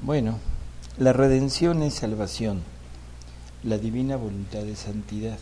Bueno, la redención es salvación, la divina voluntad es santidad.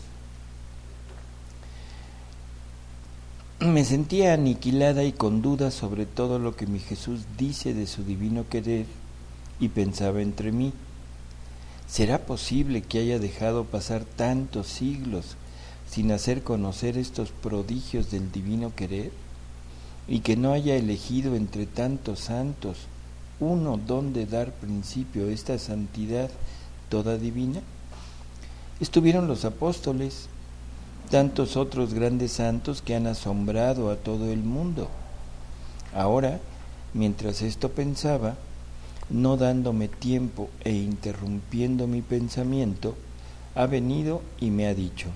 Me sentía aniquilada y con dudas sobre todo lo que mi Jesús dice de su divino querer y pensaba entre mí: ¿será posible que haya dejado pasar tantos siglos sin hacer conocer estos prodigios del divino querer y que no haya elegido entre tantos santos uno donde dar principio a esta santidad toda divina? Estuvieron los apóstoles, tantos otros grandes santos que han asombrado a todo el mundo. Ahora, mientras esto pensaba, no dándome tiempo e interrumpiendo mi pensamiento, ha venido y me ha dicho: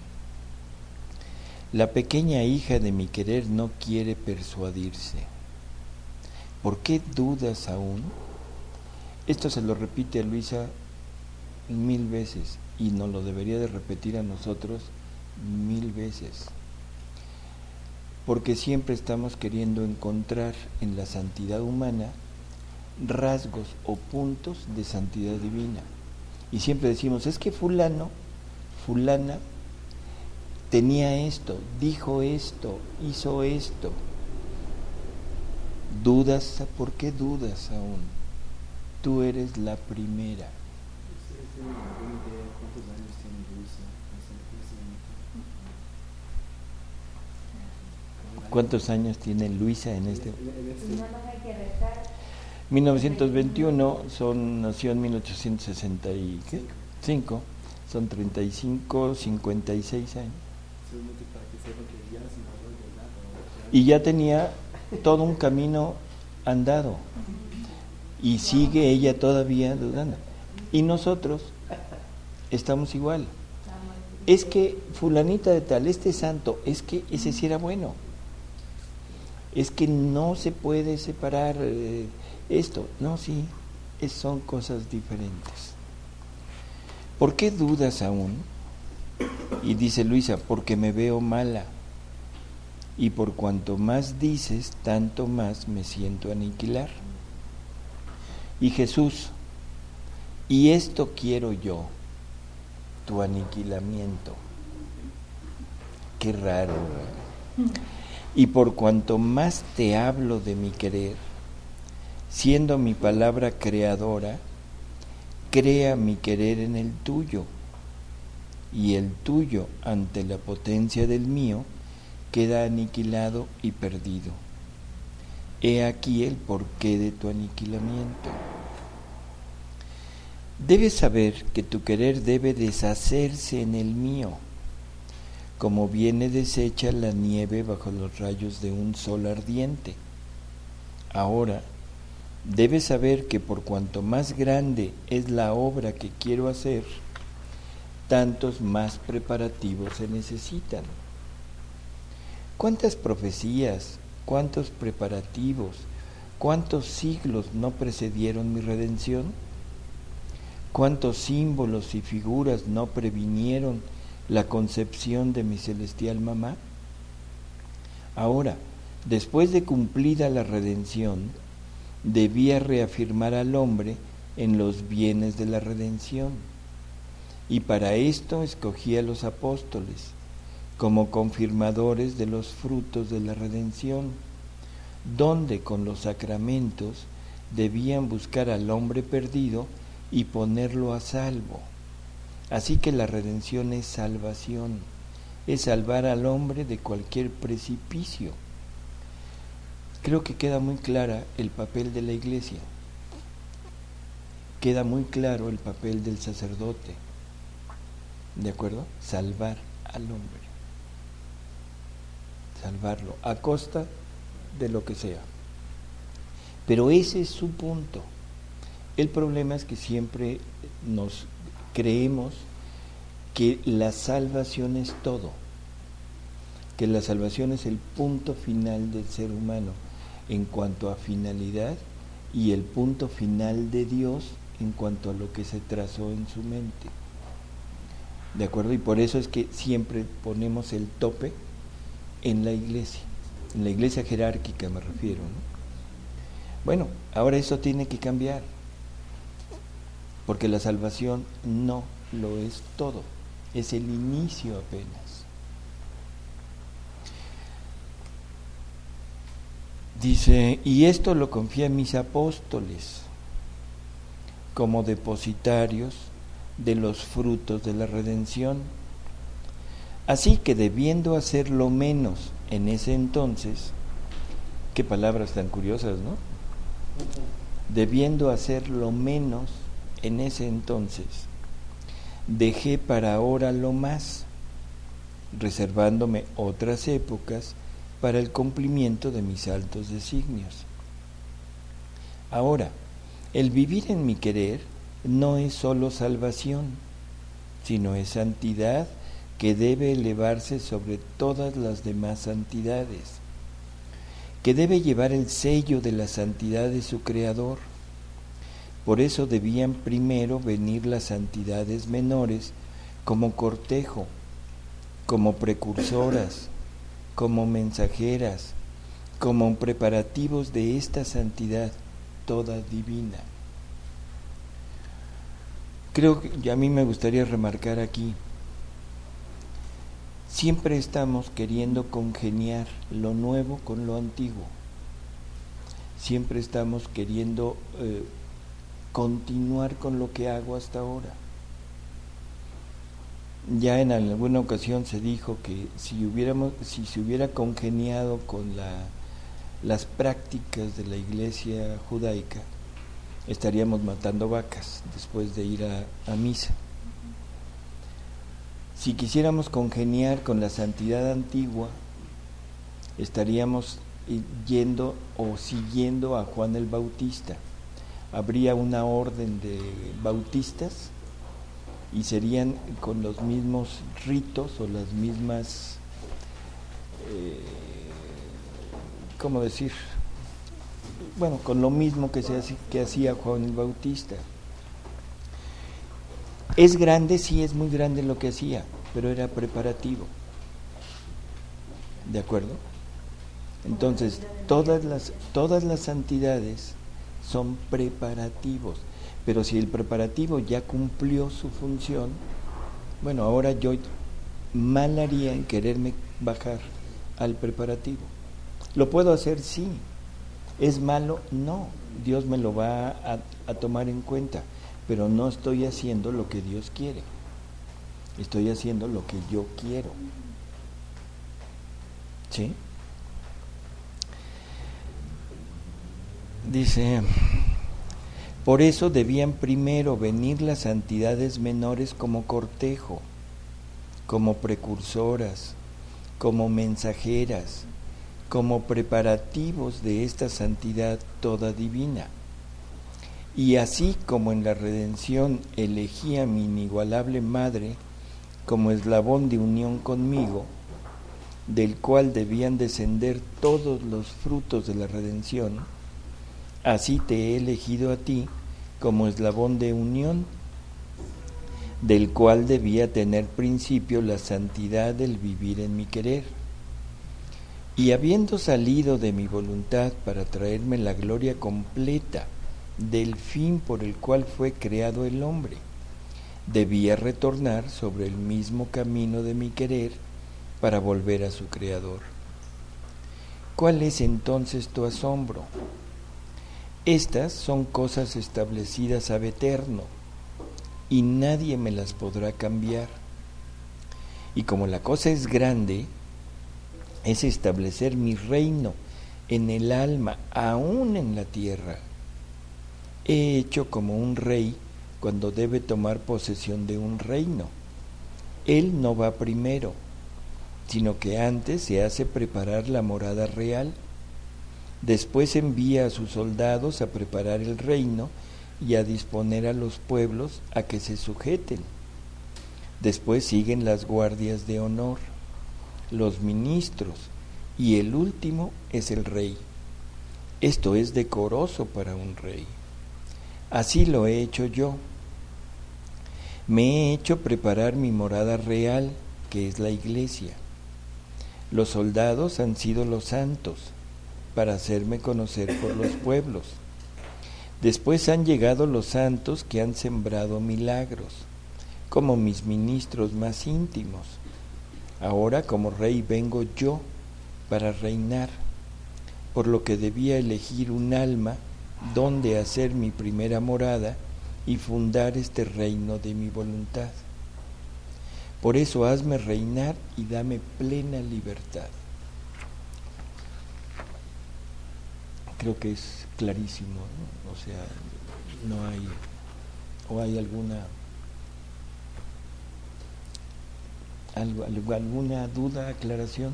la pequeña hija de mi querer no quiere persuadirse. ¿Por qué dudas aún? Esto se lo repite a Luisa 1000 veces y nos lo debería de repetir a nosotros 1000 veces, porque siempre estamos queriendo encontrar en la santidad humana rasgos o puntos de santidad divina, y siempre decimos: es que fulano, fulana tenía esto, dijo esto, hizo esto. ¿Dudas? ¿Por qué dudas aún? Tú eres la primera. ¿Cuántos años tiene Luisa en este? 1921, nació en 1865, son 35, 56 años. Y ya tenía todo un camino andado y sigue ella todavía dudando. Y nosotros estamos igual. Es que fulanita de tal, este santo, es que ese sí era bueno. Es que no se puede separar esto. No, sí, son cosas diferentes. ¿Por qué dudas aún? Y dice Luisa: porque me veo mala. Y por cuanto más dices, tanto más me siento aniquilar. Y Jesús: y esto quiero yo, tu aniquilamiento. Qué raro, ¿verdad? Y por cuanto más te hablo de mi querer, siendo mi palabra creadora, crea mi querer en el tuyo, y el tuyo ante la potencia del mío queda aniquilado y perdido. He aquí el porqué de tu aniquilamiento. Debes saber que tu querer debe deshacerse en el mío, como viene deshecha la nieve bajo los rayos de un sol ardiente. Ahora, debes saber que por cuanto más grande es la obra que quiero hacer, tantos más preparativos se necesitan. ¿Cuántas profecías, cuántos preparativos, cuántos siglos no precedieron mi redención? ¿Cuántos símbolos y figuras no previnieron la concepción de mi celestial mamá? Ahora, después de cumplida la redención, debía reafirmar al hombre en los bienes de la redención. Y para esto escogí a los apóstoles como confirmadores de los frutos de la redención, donde con los sacramentos debían buscar al hombre perdido y ponerlo a salvo. Así que la redención es salvación, es salvar al hombre de cualquier precipicio. Creo que queda muy clara el papel de la Iglesia, queda muy claro el papel del sacerdote, ¿de acuerdo? Salvar al hombre, salvarlo a costa de lo que sea. Pero ese es su punto. El problema es que siempre nos creemos que la salvación es todo, que la salvación es el punto final del ser humano en cuanto a finalidad y el punto final de Dios en cuanto a lo que se trazó en su mente. ¿De acuerdo? Y por eso es que siempre ponemos el tope en la iglesia jerárquica me refiero, ¿no? Bueno, ahora eso tiene que cambiar. porque la salvación no lo es todo, es el inicio apenas. Dice, y esto lo confía a mis apóstoles como depositarios de los frutos de la redención. Así que debiendo hacer lo menos en ese entonces, qué palabras tan curiosas, ¿no? Debiendo hacer lo menos en ese entonces, dejé para ahora lo más, reservándome otras épocas para el cumplimiento de mis altos designios. Ahora, el vivir en mi querer no es sólo salvación, sino es santidad que debe elevarse sobre todas las demás santidades, que debe llevar el sello de la santidad de su Creador. Por eso debían primero venir las santidades menores como cortejo, como precursoras, como mensajeras, como preparativos de esta santidad toda divina. Creo que a mí me gustaría remarcar aquí, siempre estamos queriendo congeniar lo nuevo con lo antiguo, siempre estamos queriendo continuar con lo que hago hasta ahora. Ya en alguna ocasión se dijo que si se hubiera congeniado con las prácticas de la iglesia judaica, estaríamos matando vacas después de ir a misa. Si quisiéramos congeniar con la santidad antigua, estaríamos yendo o siguiendo a Juan el Bautista. Habría una orden de bautistas y serían con los mismos ritos o las mismas, ¿cómo decir? Bueno, con lo mismo que hacía Juan el Bautista. Es grande, sí, es muy grande lo que hacía, pero era preparativo. ¿De acuerdo? Entonces, todas las santidades son preparativos. Pero si el preparativo ya cumplió su función, bueno, ahora yo mal haría en quererme bajar al preparativo. ¿Lo puedo hacer? Sí. ¿Es malo? No. Dios me lo va a tomar en cuenta, pero no estoy haciendo lo que Dios quiere. Estoy haciendo lo que yo quiero. ¿Sí? Dice, por eso debían primero venir las santidades menores como cortejo, como precursoras, como mensajeras, como preparativos de esta santidad toda divina. Y así como en la redención elegí a mi inigualable Madre como eslabón de unión conmigo, del cual debían descender todos los frutos de la redención, así te he elegido a ti como eslabón de unión, del cual debía tener principio la santidad del vivir en mi querer. Y habiendo salido de mi voluntad para traerme la gloria completa del fin por el cual fue creado el hombre, debía retornar sobre el mismo camino de mi querer para volver a su Creador. ¿Cuál es entonces tu asombro? Estas son cosas establecidas ab eterno, y nadie me las podrá cambiar. Y como la cosa es grande, es establecer mi reino en el alma, aún en la tierra. He hecho como un rey cuando debe tomar posesión de un reino. Él no va primero, sino que antes se hace preparar la morada real. Después envía a sus soldados a preparar el reino y a disponer a los pueblos a que se sujeten. Después siguen las guardias de honor, los ministros, y el último es el rey. Esto es decoroso para un rey. Así lo he hecho yo. Me he hecho preparar mi morada real, que es la iglesia. Los soldados han sido los santos, para hacerme conocer por los pueblos. Después han llegado los santos que han sembrado milagros, como mis ministros más íntimos. Ahora como rey vengo yo para reinar, por lo que debía elegir un alma donde hacer mi primera morada y fundar este reino de mi voluntad. Por eso hazme reinar y dame plena libertad. Creo que es clarísimo, ¿no? O sea, no hay, o hay alguna duda, aclaración.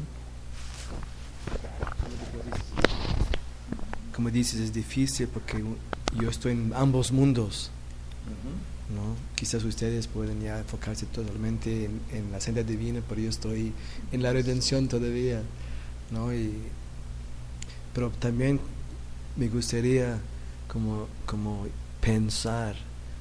Como dices, es difícil porque yo estoy en ambos mundos, ¿no? Quizás ustedes pueden ya enfocarse totalmente en la senda divina, pero yo estoy en la redención todavía, ¿no? Pero también me gustaría como pensar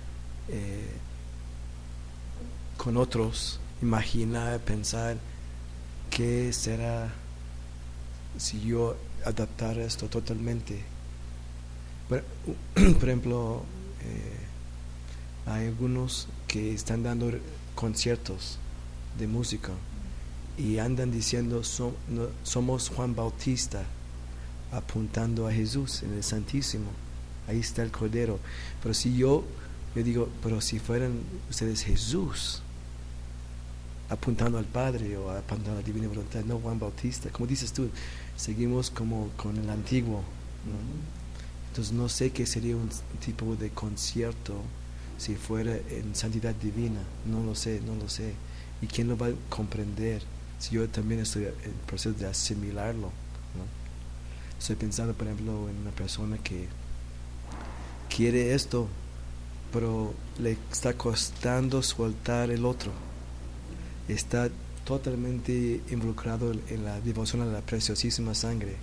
con otros, imaginar, pensar qué será si yo adaptara esto totalmente. Por ejemplo, hay algunos que están dando conciertos de música y andan diciendo somos Juan Bautista, apuntando a Jesús en el Santísimo. Ahí está el Cordero. Pero si yo digo, pero si fueran ustedes Jesús, apuntando al Padre o apuntando a la Divina Voluntad, no Juan Bautista, como dices tú, seguimos como con el antiguo, ¿no? Entonces no sé qué sería un tipo de concierto si fuera en santidad divina, no lo sé. ¿Y quién lo va a comprender? Si yo también estoy en el proceso de asimilarlo, ¿no? Estoy pensando, por ejemplo, en una persona que quiere esto, pero le está costando soltar el otro. Está totalmente involucrado en la devoción a la preciosísima sangre.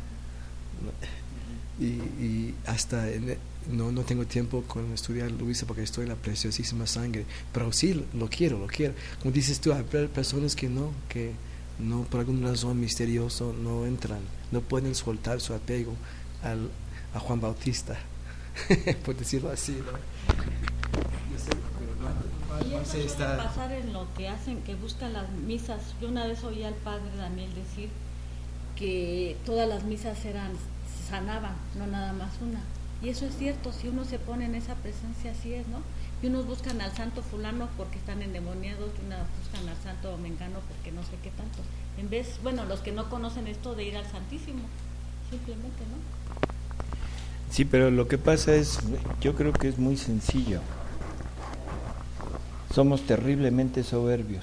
Y hasta no tengo tiempo con estudiar Luisa porque estoy en la preciosísima sangre, pero sí lo quiero. Como dices tú, hay personas que no por alguna razón misteriosa no entran, no pueden soltar su apego a Juan Bautista, por decirlo así, ¿no? Y eso suele pasar en lo que hacen, que buscan las misas. Yo una vez oí al padre Daniel decir que todas las misas sanaban, no nada más una. Y eso es cierto, si uno se pone en esa presencia, así es, ¿no? Y unos buscan al santo fulano porque están endemoniados, y unos buscan al santo mengano porque no sé qué tanto. En vez, los que no conocen esto de ir al Santísimo, simplemente, ¿no? Sí, pero lo que pasa es, yo creo que es muy sencillo. Somos terriblemente soberbios.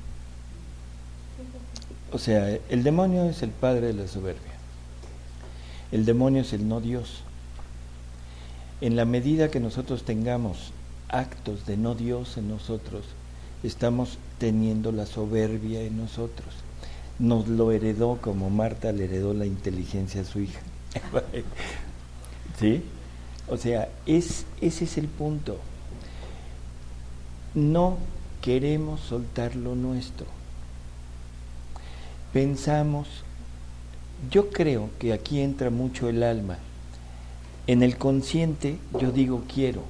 O sea, el demonio es el padre de la soberbia. El demonio es el no Dios. En la medida que nosotros tengamos actos de no Dios en nosotros, estamos teniendo la soberbia en nosotros. Nos lo heredó como Marta le heredó la inteligencia a su hija. ¿Sí? O sea, ese es el punto. No queremos soltar lo nuestro. Pensamos, yo creo que aquí entra mucho el alma. En el consciente yo digo quiero.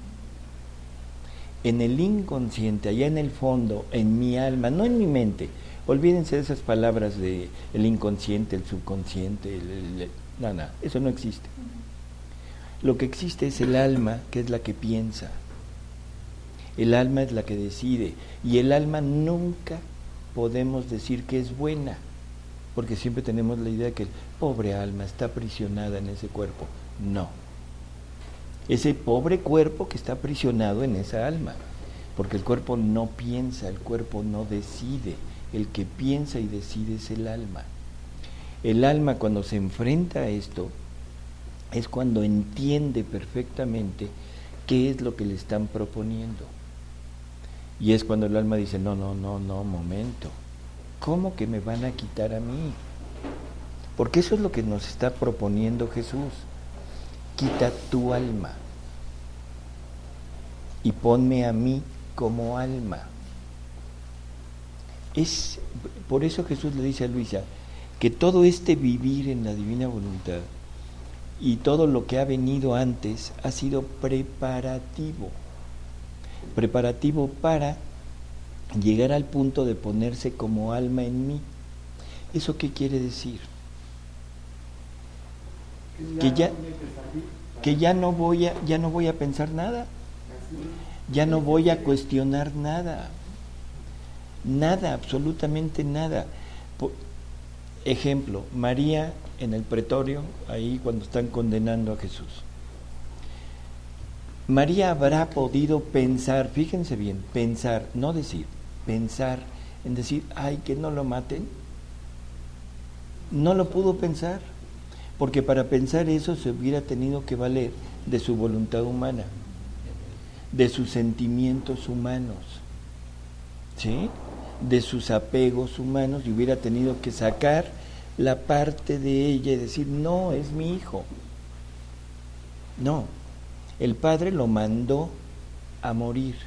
En el inconsciente, allá en el fondo, en mi alma, no en mi mente. Olvídense de esas palabras de el inconsciente, el subconsciente, no, eso no existe. Lo que existe es el alma, que es la que piensa. El alma es la que decide. Y el alma nunca podemos decir que es buena, porque siempre tenemos la idea que el pobre alma está aprisionada en ese cuerpo. No. Ese pobre cuerpo que está aprisionado en esa alma, porque el cuerpo no piensa, el cuerpo no decide. El que piensa y decide es el alma. El alma, cuando se enfrenta a esto, es cuando entiende perfectamente qué es lo que le están proponiendo. Y es cuando el alma dice, no, momento. ¿Cómo que me van a quitar a mí? Porque eso es lo que nos está proponiendo Jesús. Quita tu alma y ponme a mí como alma. Es por eso Jesús le dice a Luisa que todo este vivir en la divina voluntad y todo lo que ha venido antes ha sido preparativo para llegar al punto de ponerse como alma en mí. ¿Eso qué quiere decir? Que ya no voy a pensar nada, ya no voy a cuestionar nada, absolutamente nada. Ejemplo, María en el pretorio, ahí cuando están condenando a Jesús. María habrá podido pensar, fíjense bien, pensar, no decir, pensar en decir, ay, que no lo maten. No lo pudo pensar, porque para pensar eso se hubiera tenido que valer de su voluntad humana, de sus sentimientos humanos, ¿sí?, de sus apegos humanos, y hubiera tenido que sacar la parte de ella y decir, no, es mi hijo. No, el Padre lo mandó a morir.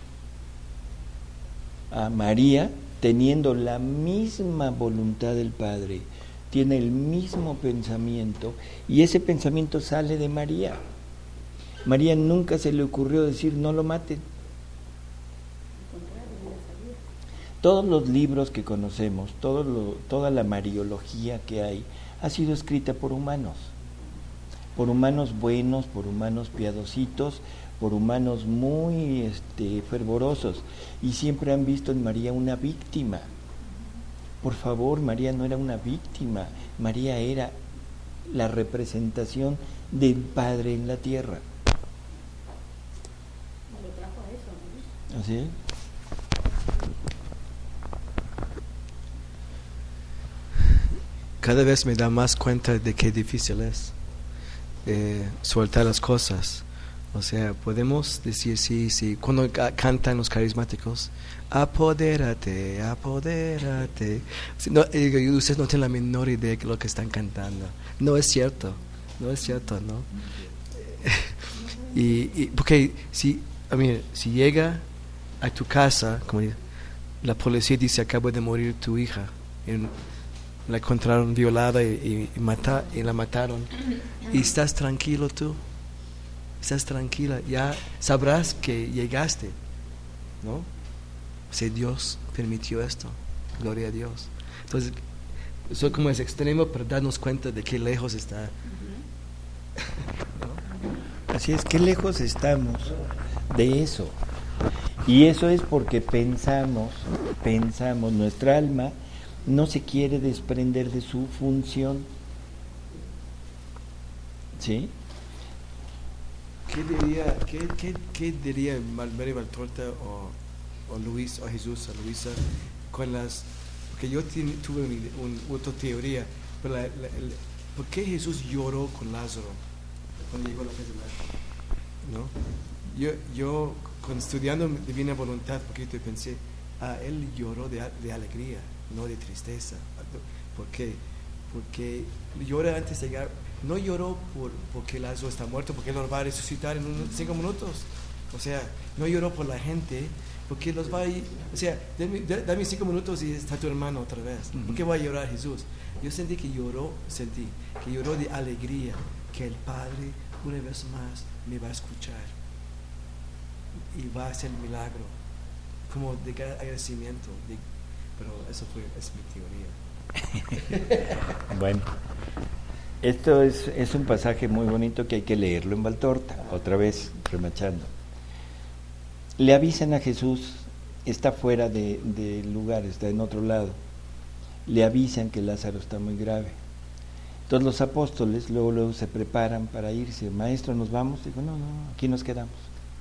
A María, teniendo la misma voluntad del Padre, tiene el mismo pensamiento, y ese pensamiento sale de María. María nunca se le ocurrió decir, no lo maten. Todos los libros que conocemos, toda la mariología que hay, ha sido escrita por humanos buenos, por humanos piadositos, por humanos muy fervorosos, y siempre han visto en María una víctima. Por favor, María no era una víctima, María era la representación del Padre en la tierra. Lo trajo a eso, ¿no? ¿Así es? Cada vez me da más cuenta de qué difícil es soltar las cosas. O sea, podemos decir sí, cuando cantan los carismáticos, apodérate. No, ustedes no tienen la menor idea de lo que están cantando. No es cierto, ¿no? y porque si llega a tu casa, como la policía dice, acaba de morir tu hija, la encontraron violada y la mataron, y estás tranquilo tú, estás tranquila, ya sabrás que llegaste, ¿no? O sea, Dios permitió esto, gloria a Dios. Entonces, eso como es extremo para darnos cuenta de qué lejos está. ¿No? Así es, qué lejos estamos de eso. Y eso es porque pensamos, nuestra alma no se quiere desprender de su función. ¿Sí? ¿Qué diría Mary Valtorta o Luis o Jesús o Luisa con las? Porque yo tuve otra teoría, pero ¿por qué Jesús lloró con Lázaro cuando llegó a la casa de Lázaro? ¿No? Yo cuando estudiando Divina Voluntad, porque yo pensé, él lloró de alegría, no de tristeza. ¿Por qué? Porque llora antes de llegar. No lloró porque Lázaro está muerto, porque él los va a resucitar en 5 minutos. O sea, no lloró por la gente, porque los va a ir. O sea, dame 5 minutos y está tu hermano otra vez. ¿Por qué va a llorar Jesús? Yo sentí que lloró de alegría, que el Padre una vez más me va a escuchar y va a hacer milagro, como de agradecimiento. Pero eso es mi teoría. Bueno, esto es un pasaje muy bonito que hay que leerlo en Valtorta, otra vez remachando. Le avisan a Jesús, está fuera del lugar, está en otro lado. Le avisan que Lázaro está muy grave. Entonces los apóstoles luego se preparan para irse. Maestro, ¿nos vamos? Digo, no, aquí nos quedamos.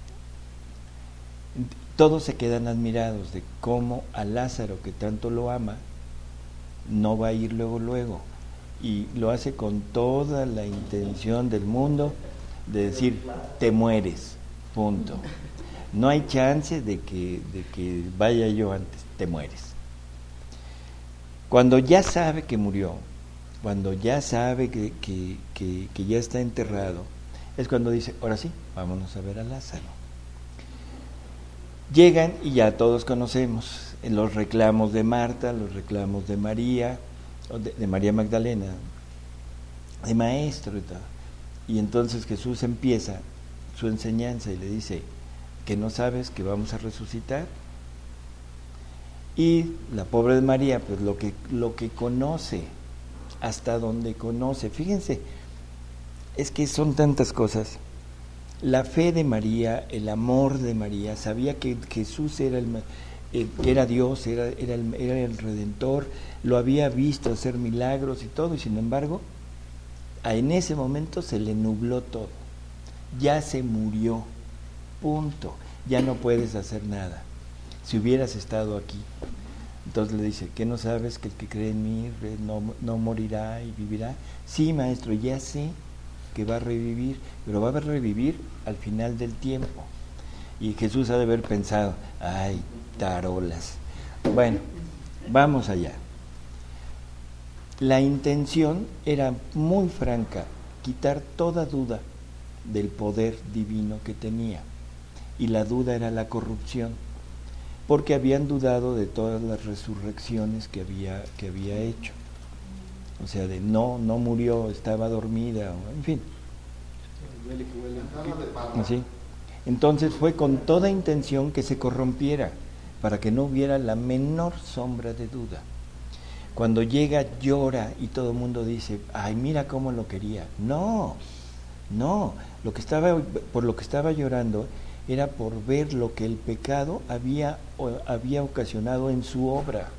Todos se quedan admirados de cómo a Lázaro, que tanto lo ama, no va a ir luego, y lo hace con toda la intención del mundo de decir, te mueres, punto. No hay chance de que vaya yo antes, te mueres. Cuando ya sabe que murió, cuando ya sabe que ya está enterrado, es cuando dice, ahora sí, vámonos a ver a Lázaro. Llegan y ya todos conocemos los reclamos de Marta, los reclamos de María, de María Magdalena, de maestro y tal. Y entonces Jesús empieza su enseñanza y le dice, ¿que no sabes que vamos a resucitar? Y la pobre de María, pues lo que conoce, hasta donde conoce. Fíjense, es que son tantas cosas. La fe de María, el amor de María, sabía que Jesús era que era Dios, era el Redentor, lo había visto hacer milagros y todo, y sin embargo, en ese momento se le nubló todo. Ya se murió, punto. Ya no puedes hacer nada. Si hubieras estado aquí. Entonces le dice, ¿qué no sabes que el que cree en mí no morirá y vivirá? Sí, maestro, ya sé que va a revivir, pero va a revivir al final del tiempo. Y Jesús ha de haber pensado, ay, tarolas. Bueno, vamos allá. La intención era muy franca, quitar toda duda del poder divino que tenía. Y la duda era la corrupción, porque habían dudado de todas las resurrecciones que había hecho. O sea, de no murió, estaba dormida, en fin. Así. Entonces fue con toda intención que se corrompiera, para que no hubiera la menor sombra de duda. Cuando llega, llora y todo el mundo dice, ay, mira cómo lo quería. No, por lo que estaba llorando era por ver lo que el pecado había ocasionado en su obra.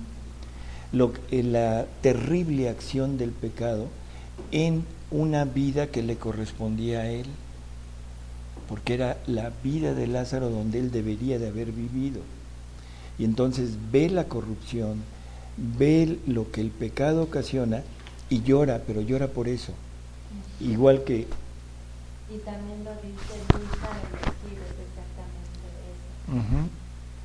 La terrible acción del pecado en una vida que le correspondía a él, porque era la vida de Lázaro donde él debería de haber vivido. Y entonces ve la corrupción, ve lo que el pecado ocasiona y llora, pero llora por eso. Igual que... Y también lo dice Luisa, el vestido es exactamente eso.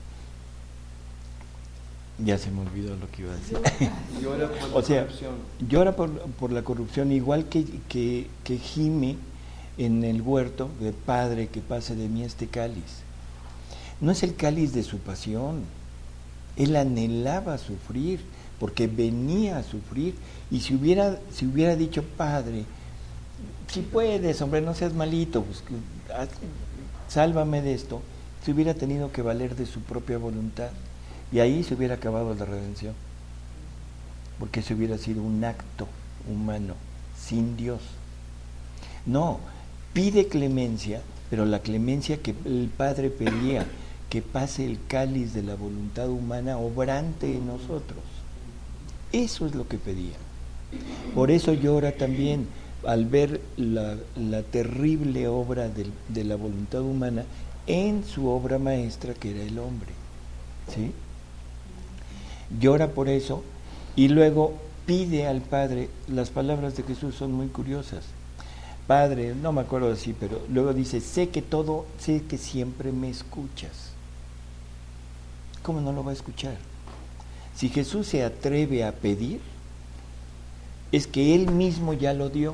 Ya se me olvidó lo que iba a decir. Llora por la corrupción. Llora por la corrupción, igual que gime en el huerto de Padre, que pase de mí este cáliz. No es el cáliz de su pasión. Él anhelaba sufrir, porque venía a sufrir. Y si hubiera dicho, Padre, si puedes, hombre, no seas malito, pues, sálvame de esto, se hubiera tenido que valer de su propia voluntad. Y ahí se hubiera acabado la redención, porque ese hubiera sido un acto humano, sin Dios. No, pide clemencia, pero la clemencia que el Padre pedía, que pase el cáliz de la voluntad humana obrante en nosotros. Eso es lo que pedía. Por eso llora también, al ver la terrible obra de la voluntad humana en su obra maestra, que era el hombre. ¿Sí? Llora por eso y luego pide al Padre. Las palabras de Jesús son muy curiosas. Padre, no me acuerdo así, pero luego dice, sé que siempre me escuchas. ¿Cómo no lo va a escuchar? Si Jesús se atreve a pedir, es que Él mismo ya lo dio.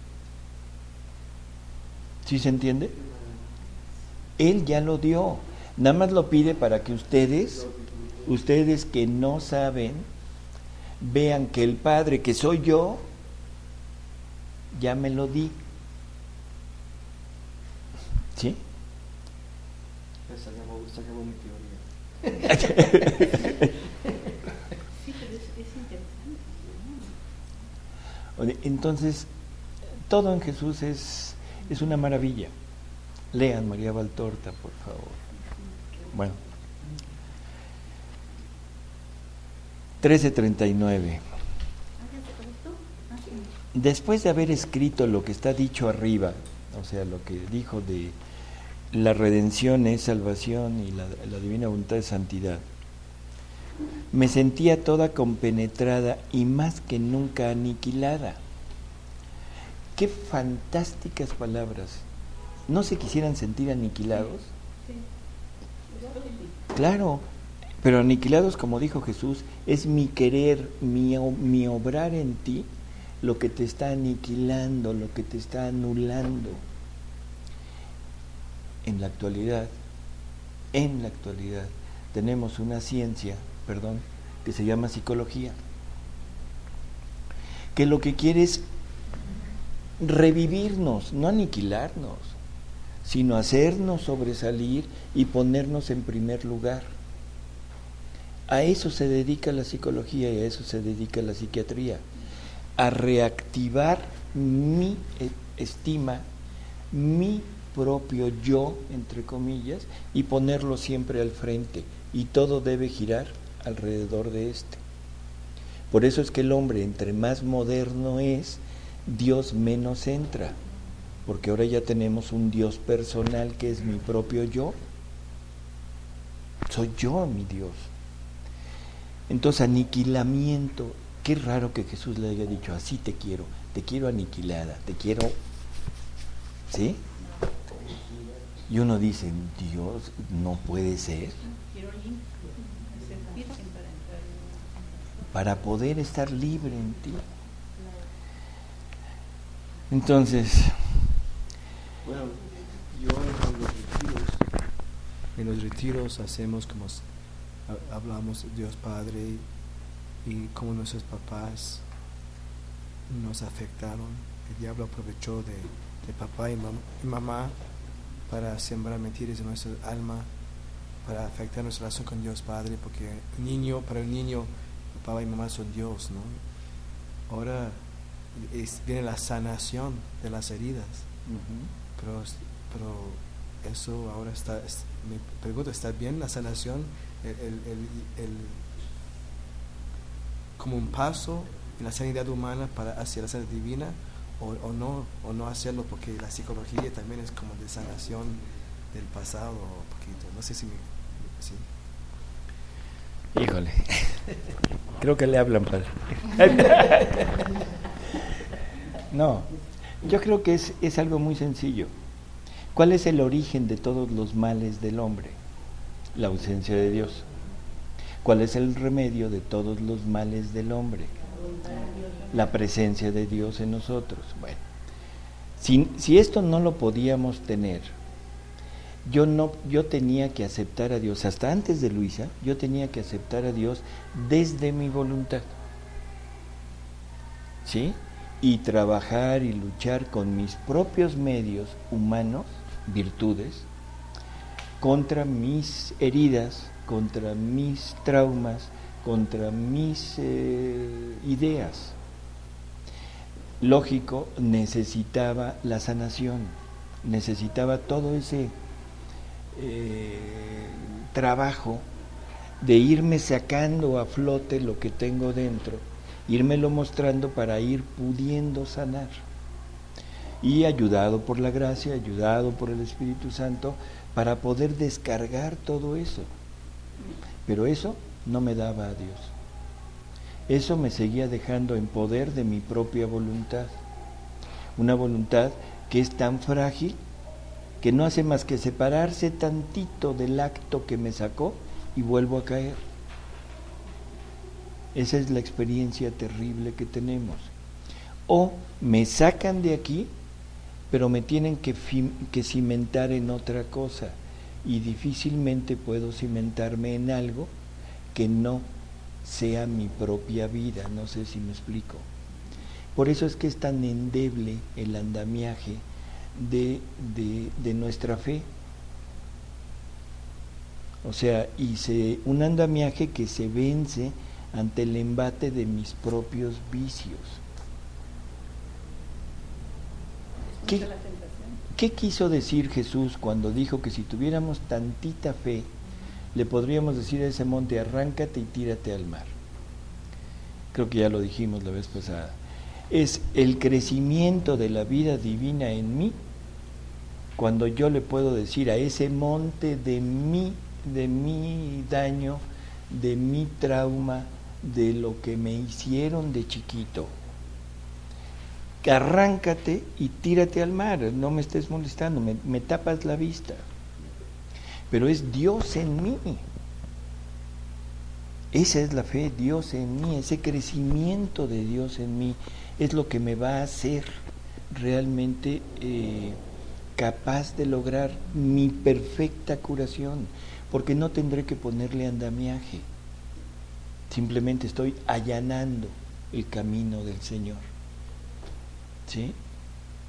¿Sí se entiende? Él ya lo dio. Nada más lo pide para que ustedes que no saben, vean que el Padre, que soy yo, ya me lo di. ¿Sí? Se acabó mi teoría. Sí, pero es interesante. Entonces, todo en Jesús es una maravilla. Lean María Valtorta, por favor. Bueno. 13:39. Después de haber escrito lo que está dicho arriba, o sea, lo que dijo de la redención es salvación y la divina voluntad es santidad, me sentía toda compenetrada y más que nunca aniquilada. Qué fantásticas palabras. ¿No se quisieran sentir aniquilados? Sí. Claro, pero aniquilados, como dijo Jesús, es mi querer, mi obrar en ti, lo que te está aniquilando, lo que te está anulando. En la actualidad, tenemos una ciencia, que se llama psicología, que lo que quiere es revivirnos, no aniquilarnos, sino hacernos sobresalir y ponernos en primer lugar. A eso se dedica la psicología y a eso se dedica la psiquiatría, a reactivar mi estima, mi propio yo, entre comillas, y ponerlo siempre al frente, y todo debe girar alrededor de este. Por eso es que el hombre, entre más moderno es, Dios menos entra, porque ahora ya tenemos un Dios personal que es mi propio yo. Soy yo mi Dios. Entonces, aniquilamiento, qué raro que Jesús le haya dicho, así te quiero aniquilada, te quiero, ¿sí? Y uno dice, Dios, no puede ser. Para poder estar libre en ti. Entonces, bueno, yo en los retiros hacemos como hablamos de Dios Padre y cómo nuestros papás nos afectaron. El diablo aprovechó de papá y mamá para sembrar mentiras en nuestra alma, para afectar nuestra relación con Dios Padre, porque para el niño papá y mamá son Dios, ¿no? Ahora viene la sanación de las heridas. Pero eso ahora me pregunto, ¿está bien la sanación? Como un paso en la sanidad humana hacia la sanidad divina, o no hacerlo, porque la psicología también es como de sanación del pasado un poquito. No sé si sí. Híjole, creo que le hablan, padre. No, yo creo que es algo muy sencillo. ¿Cuál es el origen de todos los males del hombre? La ausencia de Dios. ¿Cuál es el remedio de todos los males del hombre? La presencia de Dios en nosotros. Bueno, si esto no lo podíamos tener, yo tenía que aceptar a Dios, hasta antes de Luisa, yo tenía que aceptar a Dios desde mi voluntad, ¿sí? Y trabajar y luchar con mis propios medios humanos, virtudes, contra mis heridas, contra mis traumas, contra mis ideas. Lógico, necesitaba la sanación, necesitaba todo ese trabajo de irme sacando a flote lo que tengo dentro, írmelo mostrando para ir pudiendo sanar. Y ayudado por la gracia, ayudado por el Espíritu Santo, para poder descargar todo eso. Pero eso no me daba a Dios. Eso me seguía dejando en poder de mi propia voluntad. Una voluntad que es tan frágil que no hace más que separarse tantito del acto que me sacó y vuelvo a caer. Esa es la experiencia terrible que tenemos. O me sacan de aquí, pero me tienen que cimentar en otra cosa, y difícilmente puedo cimentarme en algo que no sea mi propia vida. No sé si me explico. Por eso es que es tan endeble el andamiaje de nuestra fe. O sea, un andamiaje que se vence ante el embate de mis propios vicios. ¿Qué quiso decir Jesús cuando dijo que si tuviéramos tantita fe, le podríamos decir a ese monte, arráncate y tírate al mar? Creo que ya lo dijimos la vez pasada. Es el crecimiento de la vida divina en mí, cuando yo le puedo decir a ese monte de mi daño, de mi trauma, de lo que me hicieron de chiquito, arráncate y tírate al mar, no me estés molestando, me tapas la vista. Pero es Dios en mí. Esa es la fe, Dios en mí, ese crecimiento de Dios en mí es lo que me va a hacer realmente capaz de lograr mi perfecta curación, porque no tendré que ponerle andamiaje, simplemente estoy allanando el camino del Señor. ¿Sí?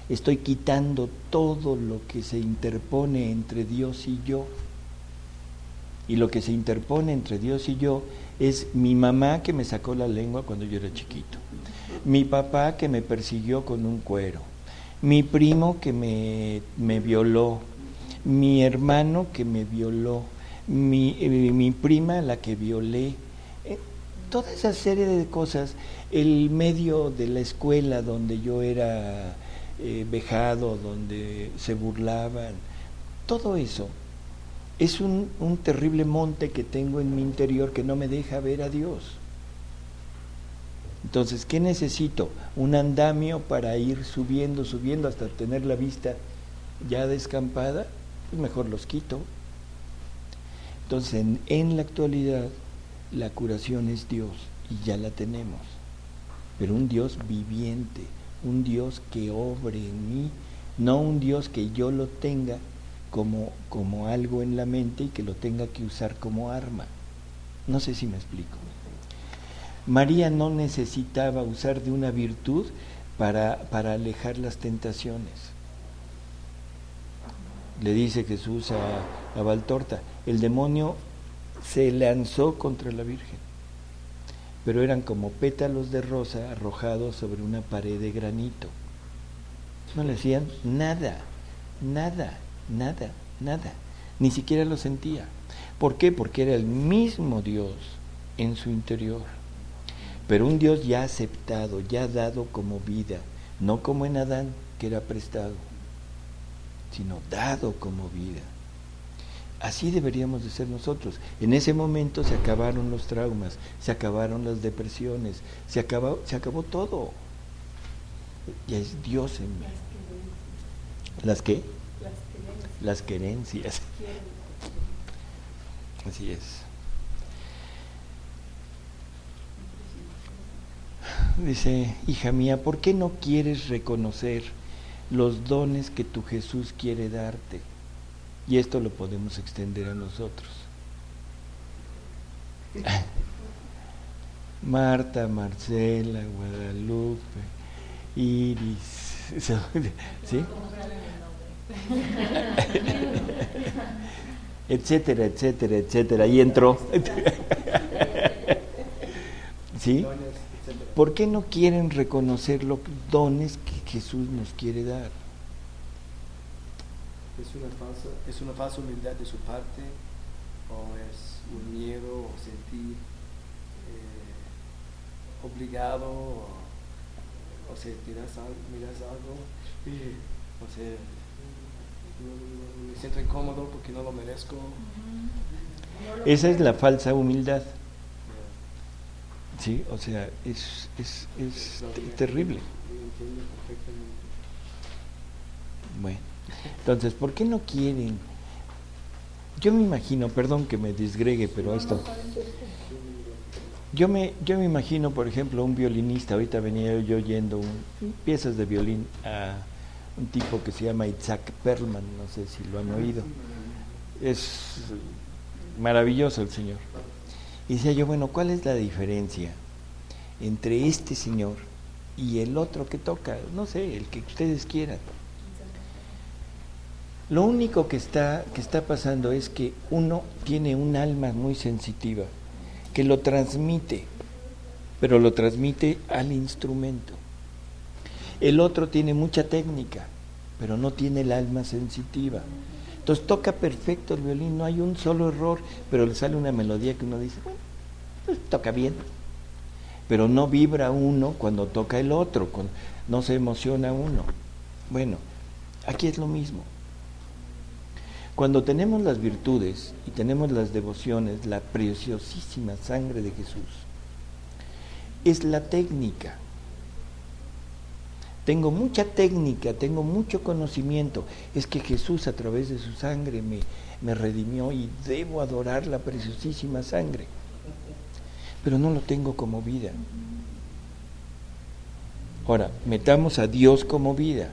estoy quitando todo lo que se interpone entre Dios y yo. Y lo que se interpone entre Dios y yo es mi mamá que me sacó la lengua cuando yo era chiquito, mi papá que me persiguió con un cuero, mi primo que me violó, mi hermano que me violó, mi prima la que violé, toda esa serie de cosas, el medio de la escuela donde yo era vejado, donde se burlaban, todo eso es un terrible monte que tengo en mi interior que no me deja ver a Dios. Entonces, ¿qué necesito? Un andamio para ir subiendo hasta tener la vista ya descampada. Pues mejor los quito. Entonces, en la actualidad, la curación es Dios y ya la tenemos. Pero un Dios viviente, un Dios que obre en mí, no un Dios que yo lo tenga como algo en la mente y que lo tenga que usar como arma. No sé si me explico. María no necesitaba usar de una virtud para alejar las tentaciones. Le dice Jesús a Valtorta, el demonio se lanzó contra la Virgen, pero eran como pétalos de rosa arrojados sobre una pared de granito. No le hacían nada, ni siquiera lo sentía. ¿Por qué? Porque era el mismo Dios en su interior, pero un Dios ya aceptado, ya dado como vida, no como en Adán, que era prestado, sino dado como vida. Así deberíamos de ser nosotros. En ese momento se acabaron los traumas, se acabaron las depresiones, se acabó todo. Ya es Dios en mí. ¿Las qué? Las querencias. Así es. Dice, hija mía, ¿por qué no quieres reconocer los dones que tu Jesús quiere darte? Y esto lo podemos extender a nosotros. Marta, Marcela, Guadalupe, Iris, ¿sí? Etcétera, etcétera, etcétera. Ahí entró. ¿Sí? ¿Por qué no quieren reconocer los dones que Jesús nos quiere dar? ¿Es una falsa humildad de su parte o es un miedo o sentir obligado o sea, miras algo o sea, me siento incómodo porque no lo merezco? Esa es la falsa humildad. Sí, o sea, es terrible. Bueno, entonces, ¿por qué no quieren? Yo me imagino, perdón que me disgregue, pero esto. Yo me imagino, por ejemplo, un violinista. Ahorita venía yo oyendo piezas de violín a un tipo que se llama Itzhak Perlman, no sé si lo han oído. Es maravilloso el señor. Y decía yo, bueno, ¿cuál es la diferencia entre este señor y el otro que toca? No sé, el que ustedes quieran. Lo único que está pasando es que uno tiene un alma muy sensitiva, que lo transmite, pero lo transmite al instrumento. El otro tiene mucha técnica, pero no tiene el alma sensitiva. Entonces toca perfecto el violín, no hay un solo error, pero le sale una melodía que uno dice, bueno, pues toca bien. Pero no vibra uno cuando toca el otro, no se emociona uno. Bueno, aquí es lo mismo. Cuando tenemos las virtudes y tenemos las devociones, la preciosísima sangre de Jesús, es la técnica. Tengo mucha técnica, tengo mucho conocimiento. Es que Jesús a través de su sangre me redimió y debo adorar la preciosísima sangre. Pero no lo tengo como vida. Ahora, metamos a Dios como vida.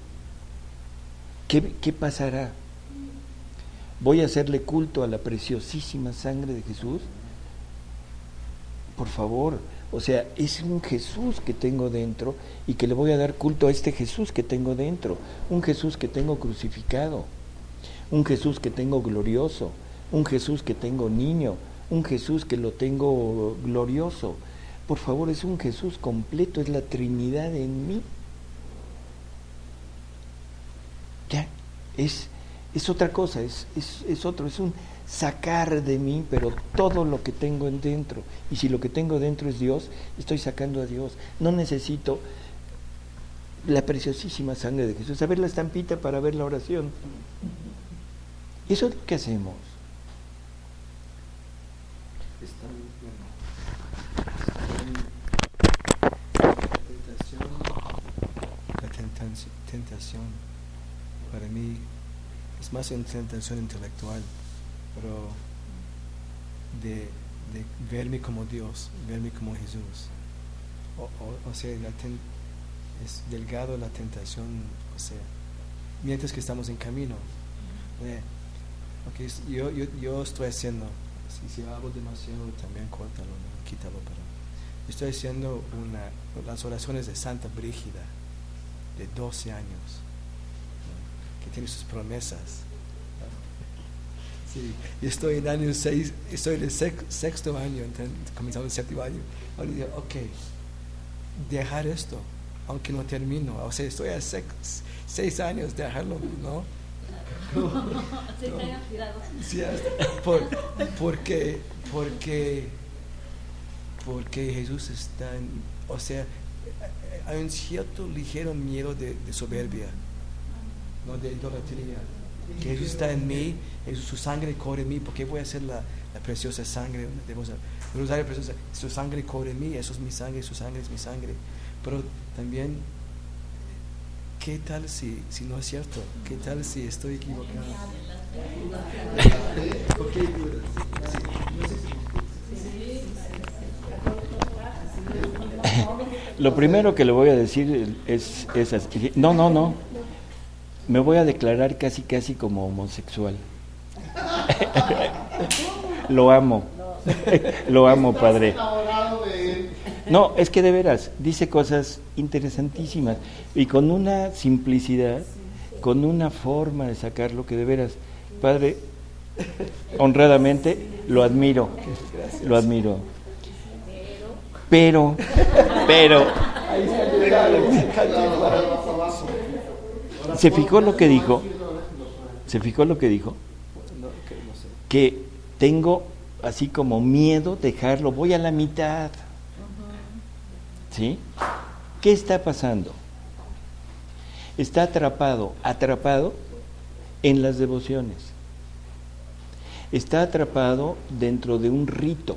¿Qué pasará? ¿Voy a hacerle culto a la preciosísima sangre de Jesús? Por favor, O sea, es un Jesús que tengo dentro y que le voy a dar culto a este Jesús que tengo dentro, un Jesús que tengo crucificado, un Jesús que tengo glorioso, un Jesús que tengo niño, un Jesús que lo tengo glorioso. Por favor, es un Jesús completo, es la Trinidad en mí. Ya, es otra cosa, es otro, es un sacar de mí, pero todo lo que tengo dentro. Y si lo que tengo dentro es Dios, estoy sacando a Dios. No necesito la preciosísima sangre de Jesús, a ver la estampita para ver la oración. Eso es lo que hacemos. La tentación para mí es más una tentación intelectual, pero de verme como Dios, verme como Jesús. O sea, es delgado la tentación, o sea, mientras que estamos en camino. Okay, yo estoy haciendo, si hablo demasiado también córtalo, ¿no? Quítalo, pero yo estoy haciendo las oraciones de Santa Brígida de 12 años, ¿no? Que tiene sus promesas. Sí, yo estoy en año 6, estoy en el sexto año, comenzando el séptimo año. Ahora digo, ok, dejar esto, aunque no termino, o sea, estoy a 6 años de dejarlo, ¿no? Sí, porque Jesús está o sea, hay un cierto ligero miedo de soberbia, no de idolatría, que Jesús está en mí, su sangre corre en mí, porque voy a hacer la preciosa sangre su sangre corre en mí, eso es mi sangre, su sangre es mi sangre. Pero también, ¿qué tal si no es cierto? ¿Qué tal si estoy equivocado? ¿Por qué dudas? Lo primero que le voy a decir es así. No. Me voy a declarar casi como homosexual. Lo amo. Lo amo, padre. No, es que de veras, dice cosas interesantísimas y con una simplicidad, con una forma de sacarlo que de veras, padre, honradamente lo admiro. Pero ¿se fijó lo que dijo? Que tengo así como miedo dejarlo, voy a la mitad. ¿Sí? ¿Qué está pasando? Está atrapado en las devociones. Está atrapado dentro de un rito.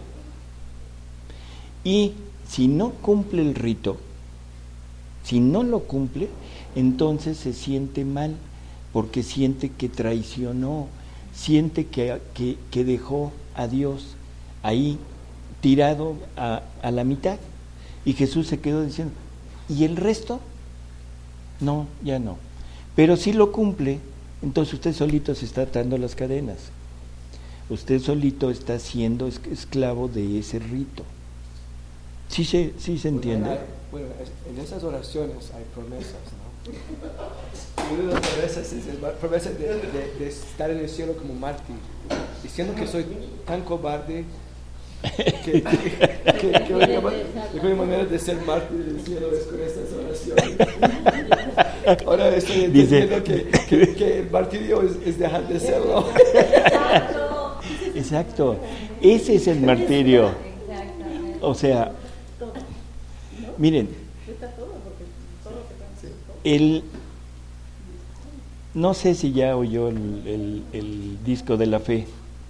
Y si no cumple el rito, si no lo cumple, entonces se siente mal, porque siente que traicionó, siente que dejó a Dios ahí tirado a la mitad. Y Jesús se quedó diciendo, ¿y el resto? No, ya no. Pero si lo cumple, entonces usted solito se está atando las cadenas. Usted solito está siendo esclavo de ese rito. ¿Sí se entiende? Bueno, en esas oraciones hay promesas, ¿no? Y una de las promesas es la promesa de estar en el cielo como mártir, diciendo que soy tan cobarde que la manera de ser mártir del cielo es con estas oraciones. Ahora estoy entendiendo que el martirio es dejar de serlo. Exacto, ese es el martirio. O sea, miren, no sé si ya oyó el disco de la fe,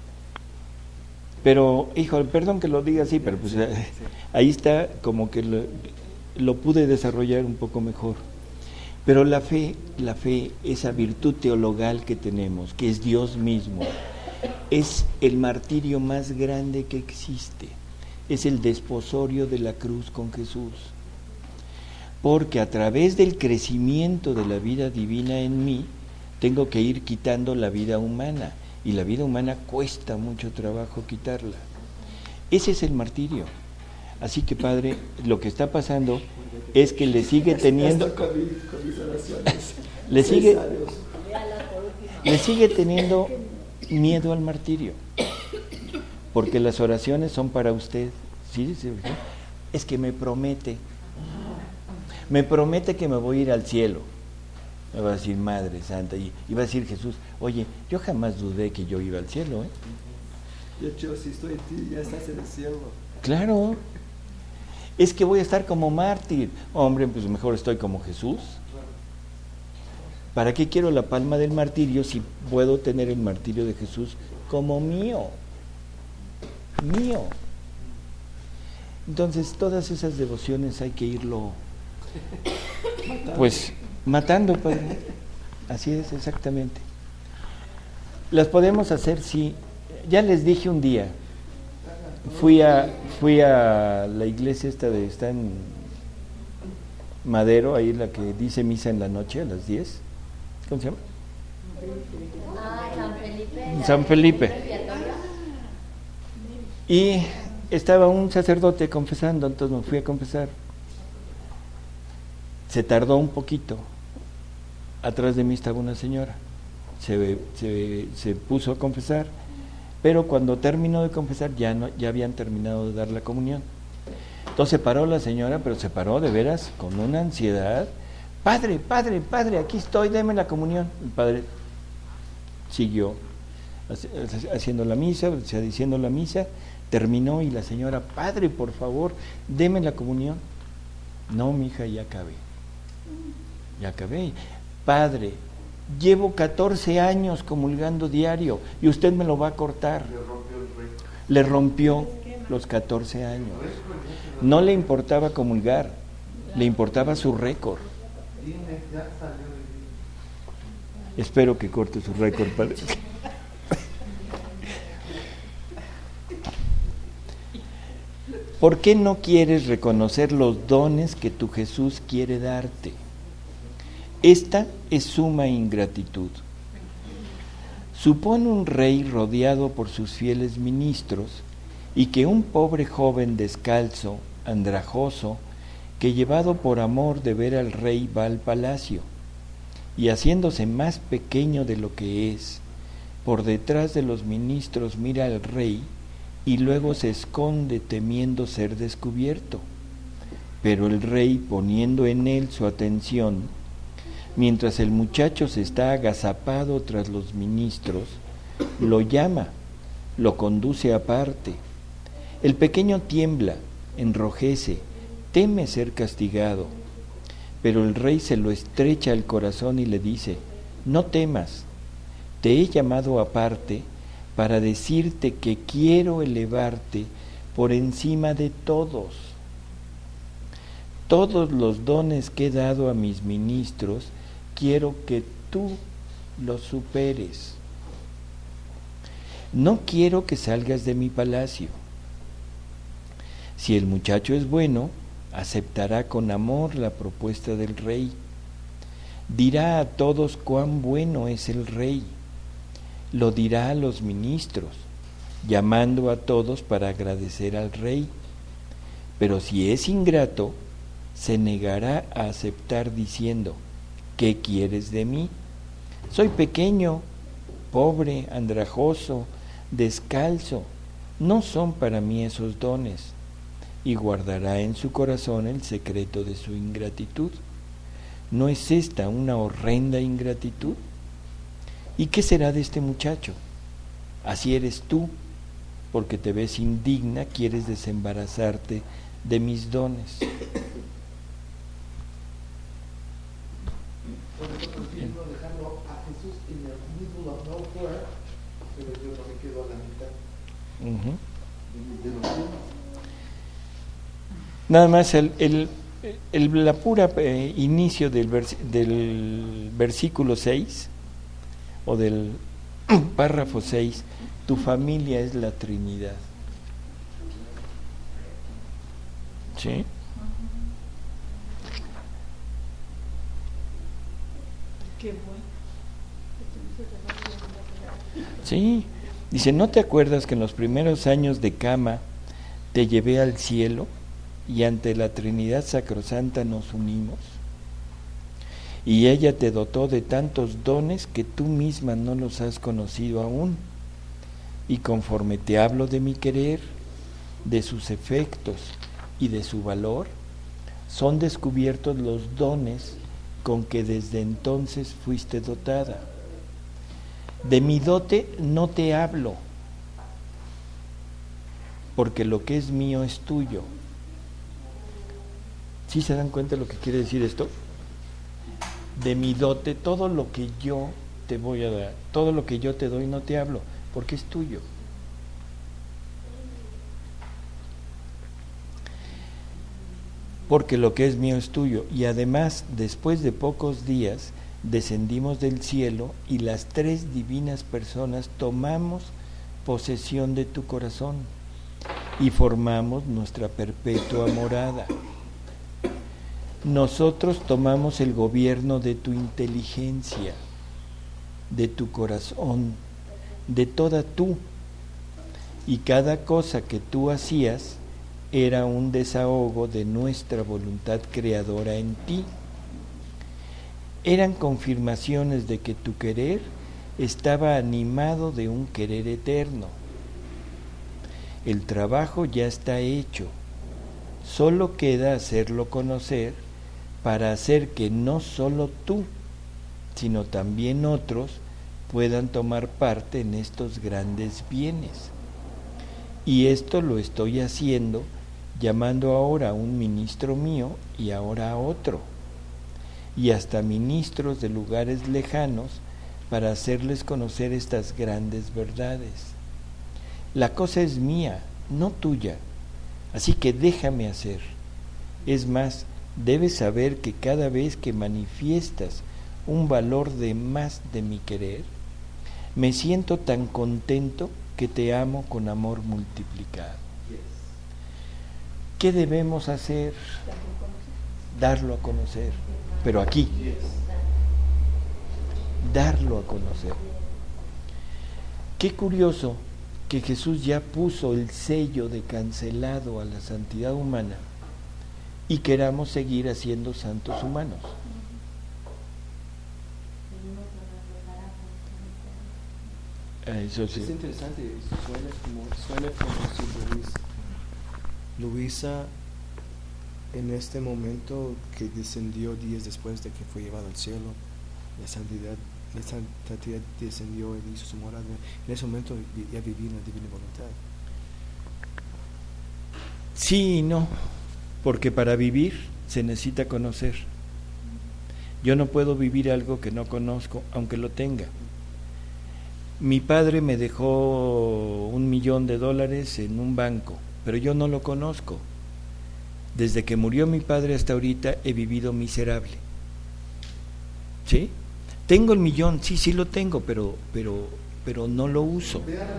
pero, hijo, perdón que lo diga así, pero pues ahí está como que lo pude desarrollar un poco mejor. Pero la fe, esa virtud teologal que tenemos, que es Dios mismo, es el martirio más grande que existe. Es el desposorio de la cruz con Jesús. Porque a través del crecimiento de la vida divina en mí, tengo que ir quitando la vida humana. Y la vida humana cuesta mucho trabajo quitarla. Ese es el martirio. Así que, Padre, lo que está pasando es que le sigue teniendo, le sigue teniendo miedo al martirio, porque las oraciones son para usted. ¿Sí? Es que me promete que me voy a ir al cielo. Me va a decir Madre Santa, y va a decir Jesús, oye, yo jamás dudé que yo iba al cielo, ¿eh? De hecho, si estoy en ti, ya estás en el cielo. Claro. Es que voy a estar como mártir. Hombre, pues mejor estoy como Jesús. ¿Para qué quiero la palma del martirio si puedo tener el martirio de Jesús como mío? Mío. Entonces, todas esas devociones hay que irlo, pues, matando, Padre. Así es, exactamente. Las podemos hacer, sí. Ya les dije un día, fui a la iglesia está en Madero, ahí la que dice misa en la noche a las 10. ¿Cómo se llama? San Felipe. San Felipe. Y estaba un sacerdote confesando, entonces me fui a confesar. Se tardó un poquito. Atrás de mí estaba una señora. Se puso a confesar, pero cuando terminó de confesar ya habían terminado de dar la comunión. Entonces paró la señora, pero se paró de veras con una ansiedad. Padre, aquí estoy, deme la comunión. El padre siguió haciendo la misa, o sea, diciendo la misa, terminó y la señora, Padre, por favor, deme la comunión. No, mija, ya acabé. Padre, llevo 14 años comulgando diario y usted me lo va a cortar. Le rompió los 14 años. No le importaba comulgar, le importaba su récord. Espero que corte su récord, Padre. ¿Por qué no quieres reconocer los dones que tu Jesús quiere darte? Esta es suma ingratitud. Supone un rey rodeado por sus fieles ministros y que un pobre joven descalzo, andrajoso, que llevado por amor de ver al rey va al palacio y haciéndose más pequeño de lo que es, por detrás de los ministros mira al rey y luego se esconde temiendo ser descubierto. Pero el rey, poniendo en él su atención, mientras el muchacho se está agazapado tras los ministros, lo llama, lo conduce aparte. El pequeño tiembla, enrojece, teme ser castigado, pero el rey se lo estrecha al corazón y le dice, no temas, te he llamado aparte para decirte que quiero elevarte por encima de todos. Todos los dones que he dado a mis ministros, quiero que tú los superes. No quiero que salgas de mi palacio. Si el muchacho es bueno, aceptará con amor la propuesta del rey. Dirá a todos cuán bueno es el rey. Lo dirá a los ministros, llamando a todos para agradecer al rey. Pero si es ingrato, se negará a aceptar diciendo, ¿qué quieres de mí? Soy pequeño, pobre, andrajoso, descalzo. No son para mí esos dones. Y guardará en su corazón el secreto de su ingratitud. ¿No es esta una horrenda ingratitud? ¿Y qué será de este muchacho? Así eres tú, porque te ves indigna, quieres desembarazarte de mis dones. Dejarlo a Jesús en el middle of nowhere, pero yo no me quedo a la mitad de los temas. Nada más la pura inicio del versículo 6 o del párrafo 6, tu familia es la Trinidad. ¿Sí? Qué bueno. Sí, dice, ¿no te acuerdas que en los primeros años de cama te llevé al cielo? y ante la Trinidad Sacrosanta nos unimos, y ella te dotó de tantos dones que tú misma no los has conocido aún, y conforme te hablo de mi querer, de sus efectos y de su valor, son descubiertos los dones con que desde entonces fuiste dotada. De mi dote no te hablo, porque lo que es mío es tuyo. ¿Sí se dan cuenta de lo que quiere decir esto? De mi dote, todo lo que yo te voy a dar, todo lo que yo te doy no te hablo, porque es tuyo. Porque lo que es mío es tuyo. Y además, después de pocos días, descendimos del cielo y las 3 divinas personas tomamos posesión de tu corazón y formamos nuestra perpetua morada. Nosotros tomamos el gobierno de tu inteligencia, de tu corazón, de toda tú, y cada cosa que tú hacías era un desahogo de nuestra voluntad creadora en ti. Eran confirmaciones de que tu querer estaba animado de un querer eterno. El trabajo ya está hecho, solo queda hacerlo conocer para hacer que no solo tú, sino también otros puedan tomar parte en estos grandes bienes. Y esto lo estoy haciendo llamando ahora a un ministro mío y ahora a otro, y hasta ministros de lugares lejanos para hacerles conocer estas grandes verdades. La cosa es mía, no tuya, así que déjame hacer. Es más, debes saber que cada vez que manifiestas un valor de más de mi querer, me siento tan contento que te amo con amor multiplicado. ¿Qué debemos hacer? Darlo a conocer, pero aquí, darlo a conocer. Qué curioso que Jesús ya puso el sello de cancelado a la santidad humana y queramos seguir haciendo santos humanos. Eso sí. Es interesante, suena como si Luisa en este momento que descendió días después de que fue llevado al cielo, la santidad descendió y hizo su morada. En ese momento ya vivía en la divina voluntad. Sí y no, porque para vivir se necesita conocer. Yo no puedo vivir algo que no conozco, aunque lo tenga. Mi padre me dejó $1,000,000 en un banco, pero yo no lo conozco. Desde que murió mi padre hasta ahorita he vivido miserable. ¿Sí? Tengo el millón, sí lo tengo, pero no lo uso.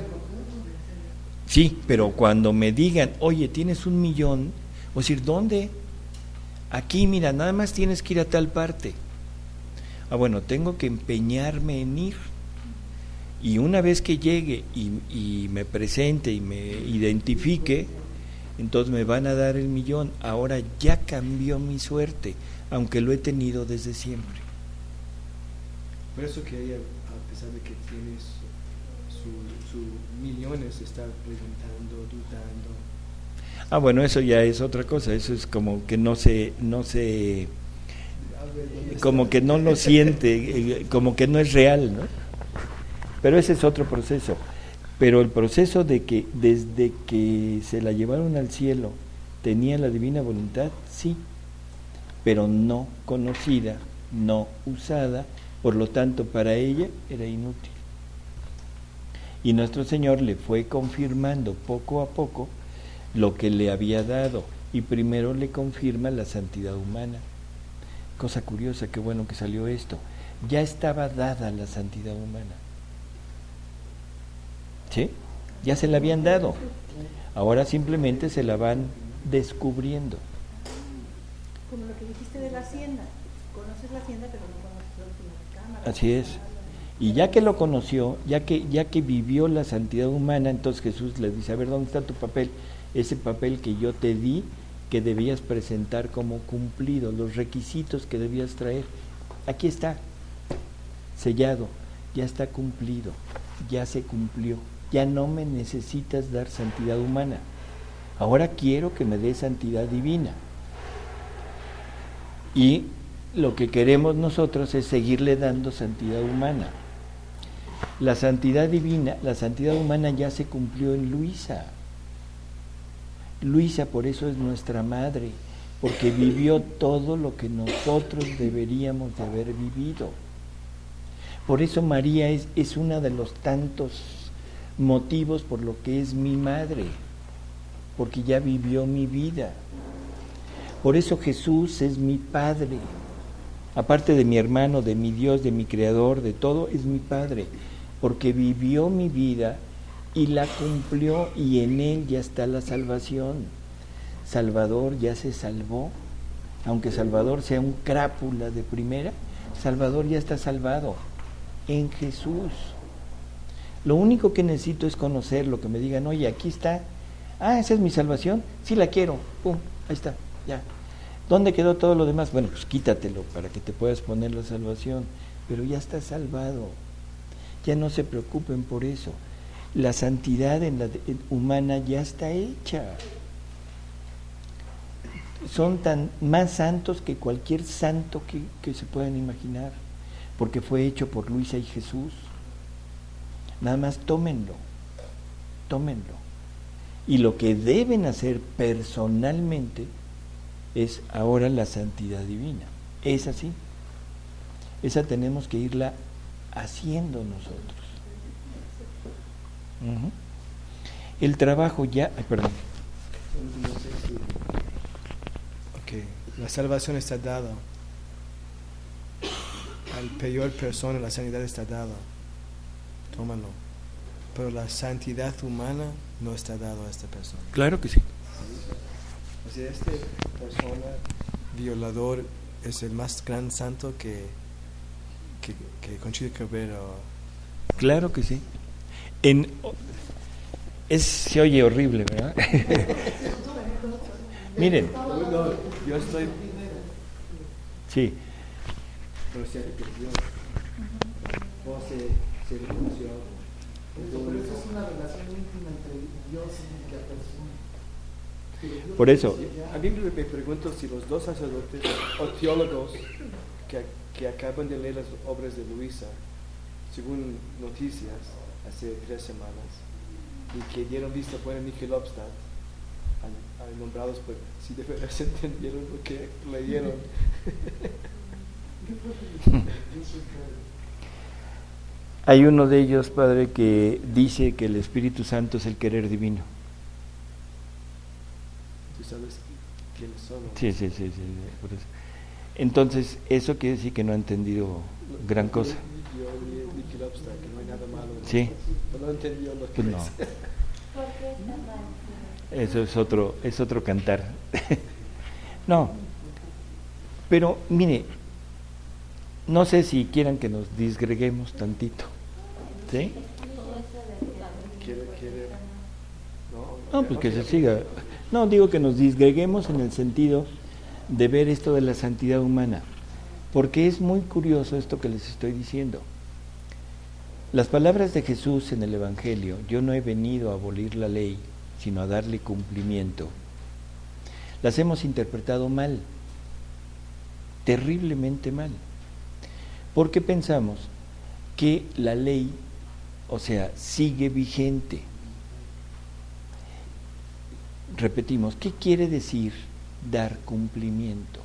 Sí, pero cuando me digan, oye, tienes 1,000,000, voy a decir, ¿dónde? Aquí, mira, nada más tienes que ir a tal parte. Ah, bueno, tengo que empeñarme en ir. Y una vez que llegue y me presente y me identifique, entonces me van a dar el 1,000,000. Ahora ya cambió mi suerte, aunque lo he tenido desde siempre. Por eso que ella, a pesar de que tiene sus millones, está preguntando, dudando. Ah, bueno, eso ya es otra cosa. Eso es como que no se como que no lo siente, como que no es real, ¿no? Pero ese es otro proceso. Pero el proceso de que desde que se la llevaron al cielo tenía la divina voluntad, sí, pero no conocida, no usada, por lo tanto para ella era inútil. Y nuestro Señor le fue confirmando poco a poco lo que le había dado, y primero le confirma la santidad humana. Cosa curiosa, qué bueno que salió esto. Ya estaba dada la santidad humana. ¿Sí? Ya se la habían dado. Ahora simplemente se la van descubriendo. Como lo que dijiste de la hacienda. Conoces la hacienda, pero no conoces la última cámara. Así es. Y ya que lo conoció, ya que vivió la santidad humana, entonces Jesús le dice, a ver, ¿dónde está tu papel? Ese papel que yo te di que debías presentar como cumplido, los requisitos que debías traer. Aquí está, sellado, ya está cumplido, ya se cumplió, ya no me necesitas dar santidad humana. Ahora quiero que me dé santidad divina. Y lo que queremos nosotros es seguirle dando santidad humana. La santidad divina, la santidad humana ya se cumplió en Luisa. Luisa por eso es nuestra madre, porque vivió todo lo que nosotros deberíamos de haber vivido. Por eso María es uno de los tantos motivos por lo que es mi madre, porque ya vivió mi vida. Por eso Jesús es mi Padre. Aparte de mi hermano, de mi Dios, de mi Creador, de todo, es mi Padre, porque vivió mi vida y la cumplió, y en Él ya está la salvación. Salvador ya se salvó, aunque Salvador sea un crápula de primera, Salvador ya está salvado en Jesús. Lo único que necesito es conocerlo, que me digan, oye, aquí está, esa es mi salvación, sí la quiero, pum, ahí está, ya. ¿Dónde quedó todo lo demás? Bueno, pues quítatelo para que te puedas poner la salvación, pero ya está salvado, ya no se preocupen por eso. La santidad humana ya está hecha. Son más santos que cualquier santo que se puedan imaginar, porque fue hecho por Luisa y Jesús. Nada más tómenlo. Y lo que deben hacer personalmente es ahora la santidad divina. Es así. Esa tenemos que irla haciendo nosotros. El trabajo ya... perdón. La salvación está dada. Al peor persona la sanidad está dada. Tómalo. Pero la santidad humana no está dada a esta persona. Claro que sí. O sea, esta persona violador es el más gran santo que Conchita Cabrera. Claro que sí. Se oye horrible, ¿verdad? Miren. Yo estoy... Sí. Pero se arrepintió. O se reconoció. Por eso es una relación íntima entre Dios y la persona. Por eso. A mí me pregunto si los dos sacerdotes o teólogos que acaban de leer las obras de Luisa, según noticias, hace 3 semanas, y que dieron vista buena a Niki Lobstad, nombrados, pues si de verdad se entendieron lo que leyeron. Hay uno de ellos, padre, que dice que el Espíritu Santo es el querer divino. ¿Tú sabes quiénes son? Sí, por eso. Entonces, eso quiere decir que no ha entendido gran cosa. Yo leí Niki Lobstad, que no hay nada malo. Sí. Pero no entendió lo que Pues no. ¿Por qué está mal? Eso es otro cantar. No, pero mire, no sé si quieran que nos disgreguemos tantito, ¿sí? quiere No, pues que se siga. No, digo que nos disgreguemos en el sentido de ver esto de la santidad humana, porque es muy curioso esto que les estoy diciendo. Las palabras de Jesús en el Evangelio, yo no he venido a abolir la ley, sino a darle cumplimiento, las hemos interpretado mal, terriblemente mal, porque pensamos que la ley, o sea, sigue vigente. Repetimos, ¿qué quiere decir dar cumplimiento?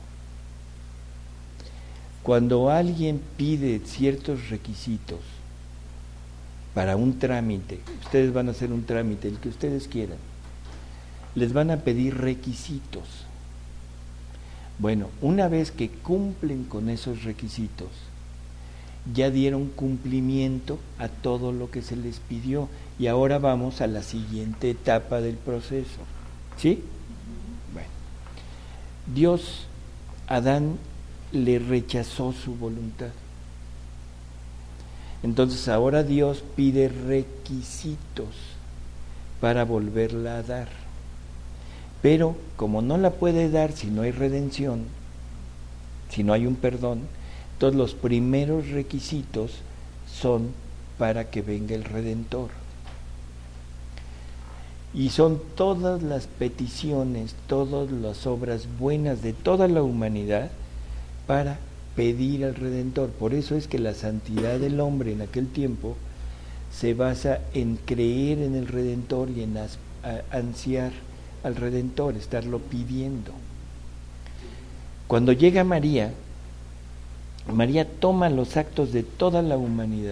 Cuando alguien pide ciertos requisitos para un trámite, ustedes van a hacer un trámite, el que ustedes quieran, les van a pedir requisitos. Bueno, una vez que cumplen con esos requisitos, ya dieron cumplimiento a todo lo que se les pidió, y ahora vamos a la siguiente etapa del proceso. ¿Sí? Bueno, Dios, Adán le rechazó su voluntad. Entonces ahora Dios pide requisitos para volverla a dar. Pero como no la puede dar si no hay redención, si no hay un perdón, entonces los primeros requisitos son para que venga el Redentor. Y son todas las peticiones, todas las obras buenas de toda la humanidad para pedir al Redentor. Por eso es que la santidad del hombre en aquel tiempo se basa en creer en el Redentor y en ansiar al Redentor, estarlo pidiendo. Cuando llega María, María toma los actos de toda la humanidad,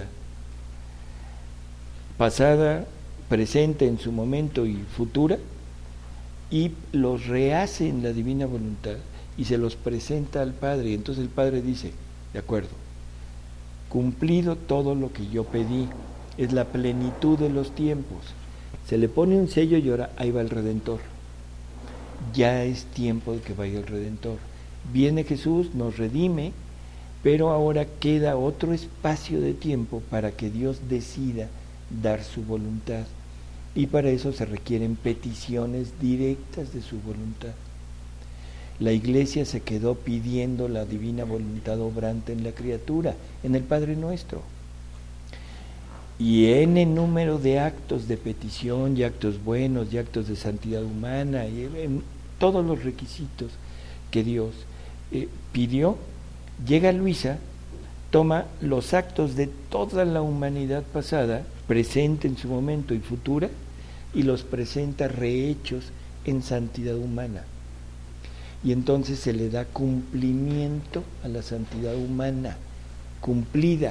pasada, presente en su momento y futura, y los rehace en la divina voluntad y se los presenta al Padre. Y entonces el Padre dice, de acuerdo, cumplido todo lo que yo pedí, es la plenitud de los tiempos. Se le pone un sello y ahora ahí va el Redentor. Ya es tiempo de que vaya el Redentor. Viene Jesús, nos redime, pero ahora queda otro espacio de tiempo para que Dios decida dar su voluntad. Y para eso se requieren peticiones directas de su voluntad. La Iglesia se quedó pidiendo la divina voluntad obrante en la criatura, en el Padre Nuestro. Y en el número de actos de petición, y actos buenos, y actos de santidad humana, y en todos los requisitos que Dios pidió, llega Luisa, toma los actos de toda la humanidad pasada, presente en su momento y futura, y los presenta rehechos en santidad humana. Y entonces se le da cumplimiento a la santidad humana, cumplida.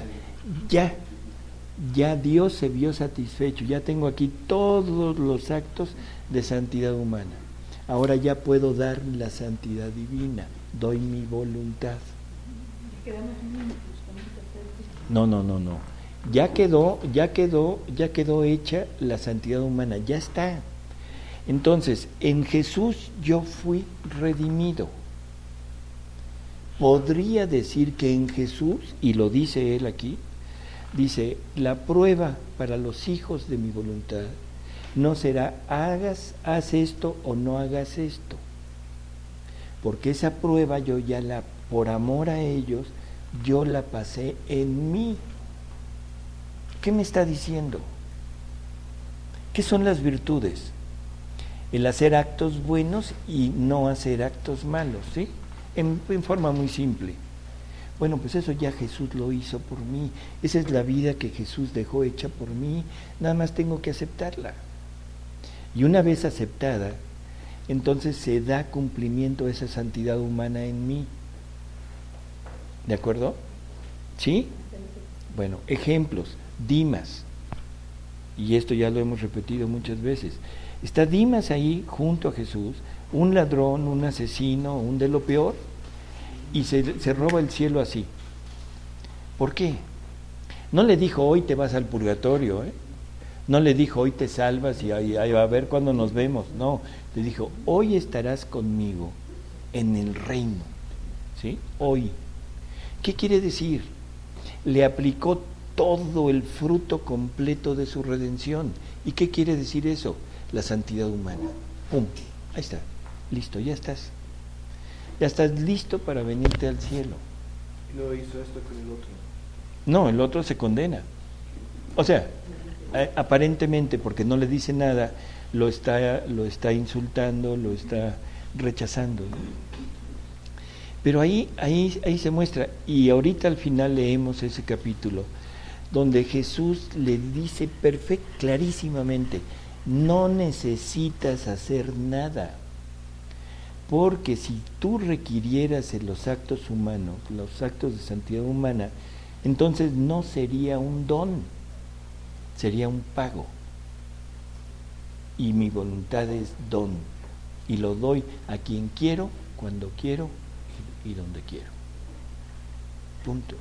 Ya Dios se vio satisfecho, ya tengo aquí todos los actos de santidad humana. Ahora ya puedo dar la santidad divina, doy mi voluntad. No. Ya quedó hecha la santidad humana, ya está. Entonces, en Jesús yo fui redimido. Podría decir que en Jesús, y lo dice él aquí, dice, la prueba para los hijos de mi voluntad no será haz esto o no hagas esto. Porque esa prueba yo ya por amor a ellos, yo la pasé en mí. ¿Qué me está diciendo? ¿Qué son las virtudes? El hacer actos buenos y no hacer actos malos, ¿sí? En forma muy simple. Bueno, pues eso ya Jesús lo hizo por mí. Esa es la vida que Jesús dejó hecha por mí. Nada más tengo que aceptarla. Y una vez aceptada, entonces se da cumplimiento a esa santidad humana en mí. ¿De acuerdo? ¿Sí? Bueno, ejemplos. Dimas. Y esto ya lo hemos repetido muchas veces. Está Dimas ahí junto a Jesús, un ladrón, un asesino, un de lo peor, y se roba el cielo así. ¿Por qué? No le dijo hoy te vas al purgatorio, no le dijo hoy te salvas y ahí va a ver cuándo nos vemos. No, le dijo hoy estarás conmigo en el reino, ¿sí? Hoy. ¿Qué quiere decir? Le aplicó todo el fruto completo de su redención. ¿Y qué quiere decir eso? La santidad humana. ¡Pum! Ahí está. Listo, ya estás. Ya estás listo para venirte al cielo. ¿Y no hizo esto con el otro? No, el otro se condena. O sea, aparentemente, porque no le dice nada, lo está insultando, lo está rechazando. Pero ahí se muestra, y ahorita al final leemos ese capítulo, donde Jesús le dice clarísimamente, no necesitas hacer nada, porque si tú requirieras en los actos humanos, los actos de santidad humana, entonces no sería un don, sería un pago. Y mi voluntad es don, y lo doy a quien quiero, cuando quiero y donde quiero. Punto.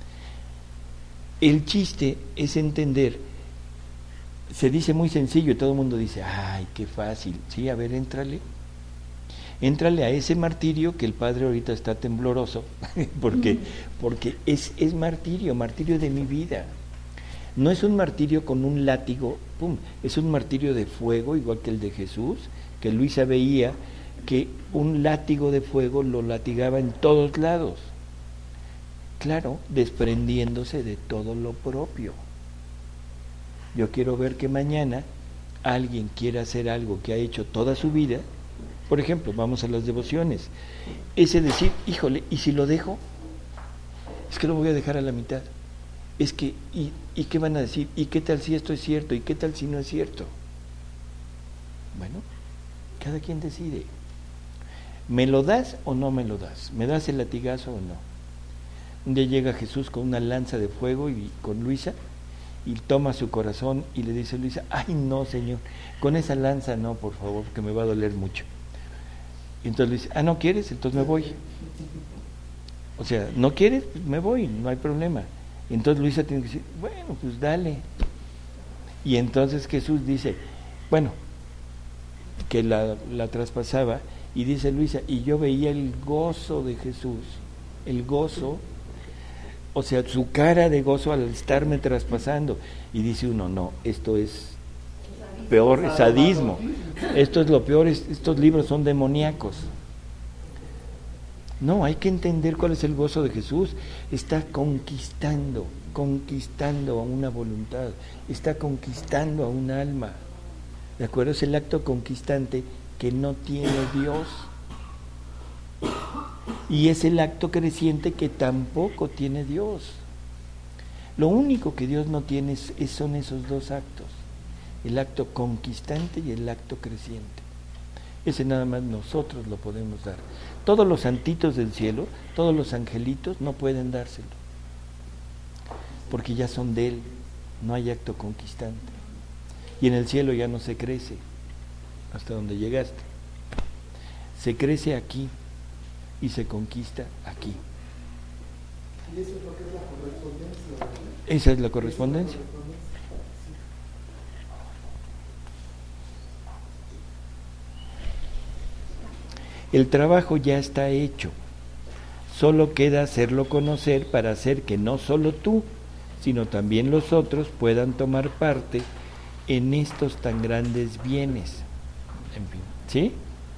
El chiste es entender, se dice muy sencillo y todo el mundo dice, ay, qué fácil. Sí, a ver, éntrale a ese martirio que el Padre ahorita está tembloroso, porque es martirio de mi vida. No es un martirio con un látigo, ¡pum! Es un martirio de fuego, igual que el de Jesús, que Luisa veía que un látigo de fuego lo latigaba en todos lados. Claro, desprendiéndose de todo lo propio. Yo quiero ver que mañana alguien quiera hacer algo que ha hecho toda su vida. Por ejemplo, vamos a las devociones. Ese decir, híjole, ¿y si lo dejo? Es que lo voy a dejar a la mitad. Es que, ¿y qué van a decir? ¿Y qué tal si esto es cierto? ¿Y qué tal si no es cierto? Bueno, cada quien decide. ¿Me lo das o no me lo das? ¿Me das el latigazo o no? Un día llega Jesús con una lanza de fuego y con Luisa, y toma su corazón y le dice a Luisa, ay no, Señor, con esa lanza no, por favor, porque me va a doler mucho. Y entonces le dice, ¿no quieres? Entonces me voy. O sea, ¿no quieres? Pues me voy, no hay problema. Y entonces Luisa tiene que decir, bueno, pues dale. Y entonces Jesús dice, bueno, que la traspasaba, y dice Luisa, y yo veía el gozo de Jesús, el gozo, o sea, su cara de gozo al estarme traspasando. Y dice uno, no, esto es peor, es sadismo. Esto es lo peor, estos libros son demoníacos. No, hay que entender cuál es el gozo de Jesús. Está conquistando a una voluntad, está conquistando a un alma. ¿De acuerdo? Es el acto conquistante que no tiene Dios. Y es el acto creciente que tampoco tiene Dios. Lo único que Dios no tiene son esos dos actos, el acto conquistante y el acto creciente. Ese nada más nosotros lo podemos dar. Todos los santitos del cielo, todos los angelitos no pueden dárselo, porque ya son de Él, no hay acto conquistante. Y en el cielo ya no se crece hasta donde llegaste. Se crece aquí y se conquista aquí. ¿Y eso es lo que es la correspondencia? Esa es la correspondencia. El trabajo ya está hecho, solo queda hacerlo conocer para hacer que no solo tú, sino también los otros puedan tomar parte en estos tan grandes bienes. En fin, ¿sí?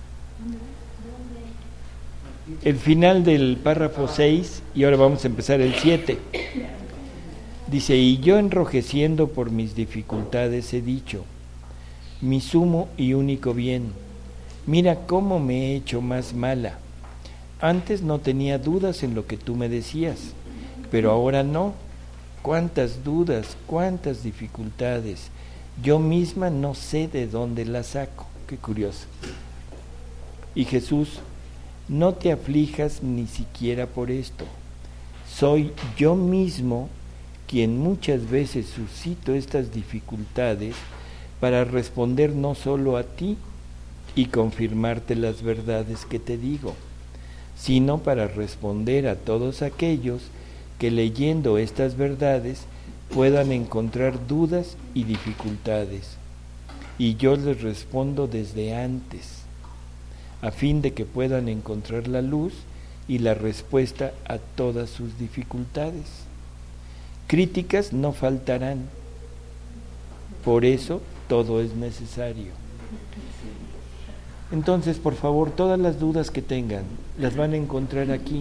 El final del párrafo 6, y ahora vamos a empezar el 7. Dice, y yo enrojeciendo por mis dificultades he dicho, mi sumo y único bien, mira cómo me he hecho más mala. Antes no tenía dudas en lo que tú me decías, pero ahora no. Cuántas dudas, cuántas dificultades. Yo misma no sé de dónde las saco. Qué curioso. Y Jesús, no te aflijas ni siquiera por esto. Soy yo mismo quien muchas veces suscito estas dificultades para responder no solo a ti y confirmarte las verdades que te digo, sino para responder a todos aquellos que leyendo estas verdades puedan encontrar dudas y dificultades. Y yo les respondo desde antes, a fin de que puedan encontrar la luz y la respuesta a todas sus dificultades. Críticas no faltarán, por eso todo es necesario. Entonces, por favor, todas las dudas que tengan, las van a encontrar aquí.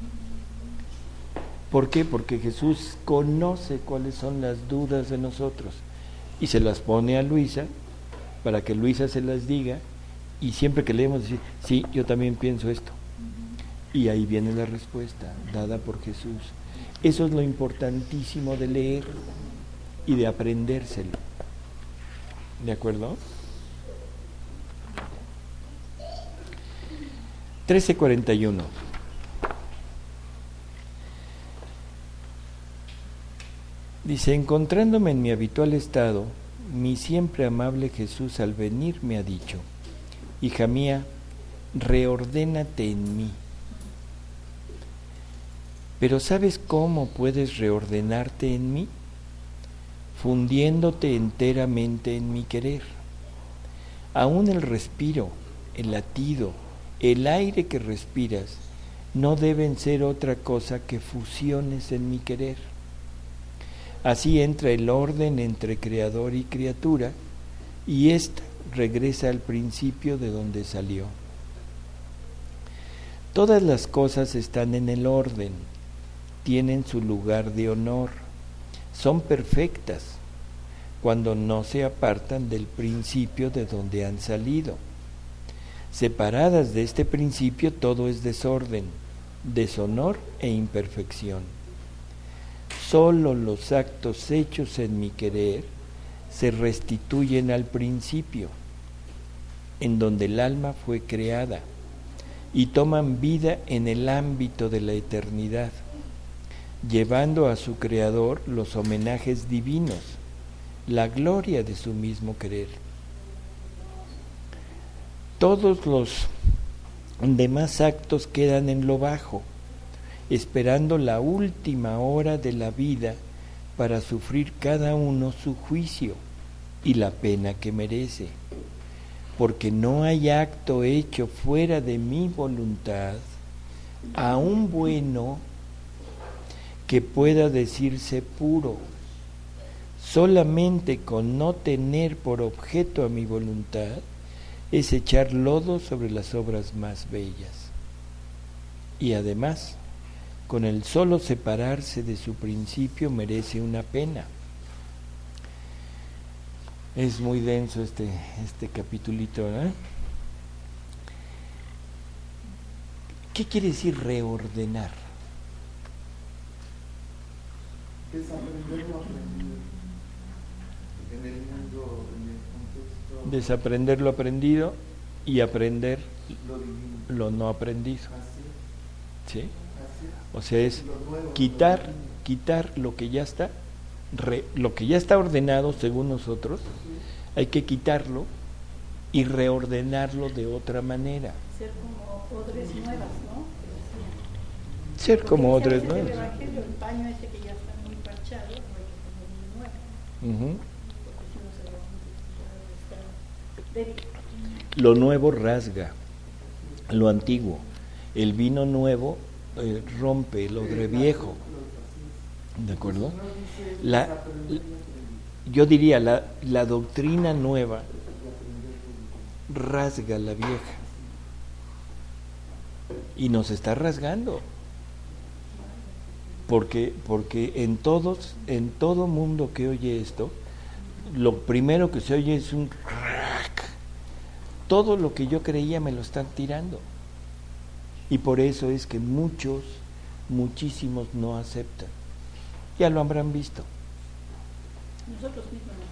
¿Por qué? Porque Jesús conoce cuáles son las dudas de nosotros y se las pone a Luisa para que Luisa se las diga, y siempre que leemos decir, sí, yo también pienso esto. Y ahí viene la respuesta dada por Jesús. Eso es lo importantísimo de leer y de aprendérselo. ¿De acuerdo? 13:41. Dice, encontrándome en mi habitual estado, mi siempre amable Jesús al venir me ha dicho, hija mía, reordénate en mí. Pero ¿sabes cómo puedes reordenarte en mí? Fundiéndote enteramente en mi querer. Aún el respiro, el latido, el aire que respiras, no deben ser otra cosa que fusiones en mi querer. Así entra el orden entre creador y criatura, y ésta regresa al principio de donde salió. Todas las cosas están en el orden, tienen su lugar de honor, son perfectas cuando no se apartan del principio de donde han salido. Separadas de este principio, todo es desorden, deshonor e imperfección. Solo los actos hechos en mi querer se restituyen al principio, en donde el alma fue creada, y toman vida en el ámbito de la eternidad, llevando a su Creador los homenajes divinos, la gloria de su mismo querer. Todos los demás actos quedan en lo bajo, esperando la última hora de la vida para sufrir cada uno su juicio y la pena que merece, porque no hay acto hecho fuera de mi voluntad, aún bueno, que pueda decirse puro. Solamente con no tener por objeto a mi voluntad es echar lodo sobre las obras más bellas. Y además, con el solo separarse de su principio merece una pena. Es muy denso este capitulito, ¿no? ¿Qué quiere decir reordenar? Desaprender lo aprendido. En el mundo, en el contexto. Desaprender lo aprendido y aprender Lo divino. lo no aprendido. Así ¿Sí? es. O sea, es quitar lo que ya está, lo que ya está ordenado según nosotros, hay que quitarlo y reordenarlo de otra manera. Ser como odres nuevas, ¿no? Ser Porque como dice a otras veces el nuevas. Evangelio, el paño ese que ya está muy parchado, no hay que poner uno nuevo, Ujú. porque si no se va a estar débil. Lo nuevo rasga lo antiguo. El vino nuevo rompe el odre viejo. ¿De acuerdo? Yo diría, la doctrina nueva rasga la vieja. Y nos está rasgando. Porque en todo mundo que oye esto, lo primero que se oye es un crack. Todo lo que yo creía me lo están tirando. Y por eso es que muchísimos no aceptan. Ya lo habrán visto. Nosotros mismos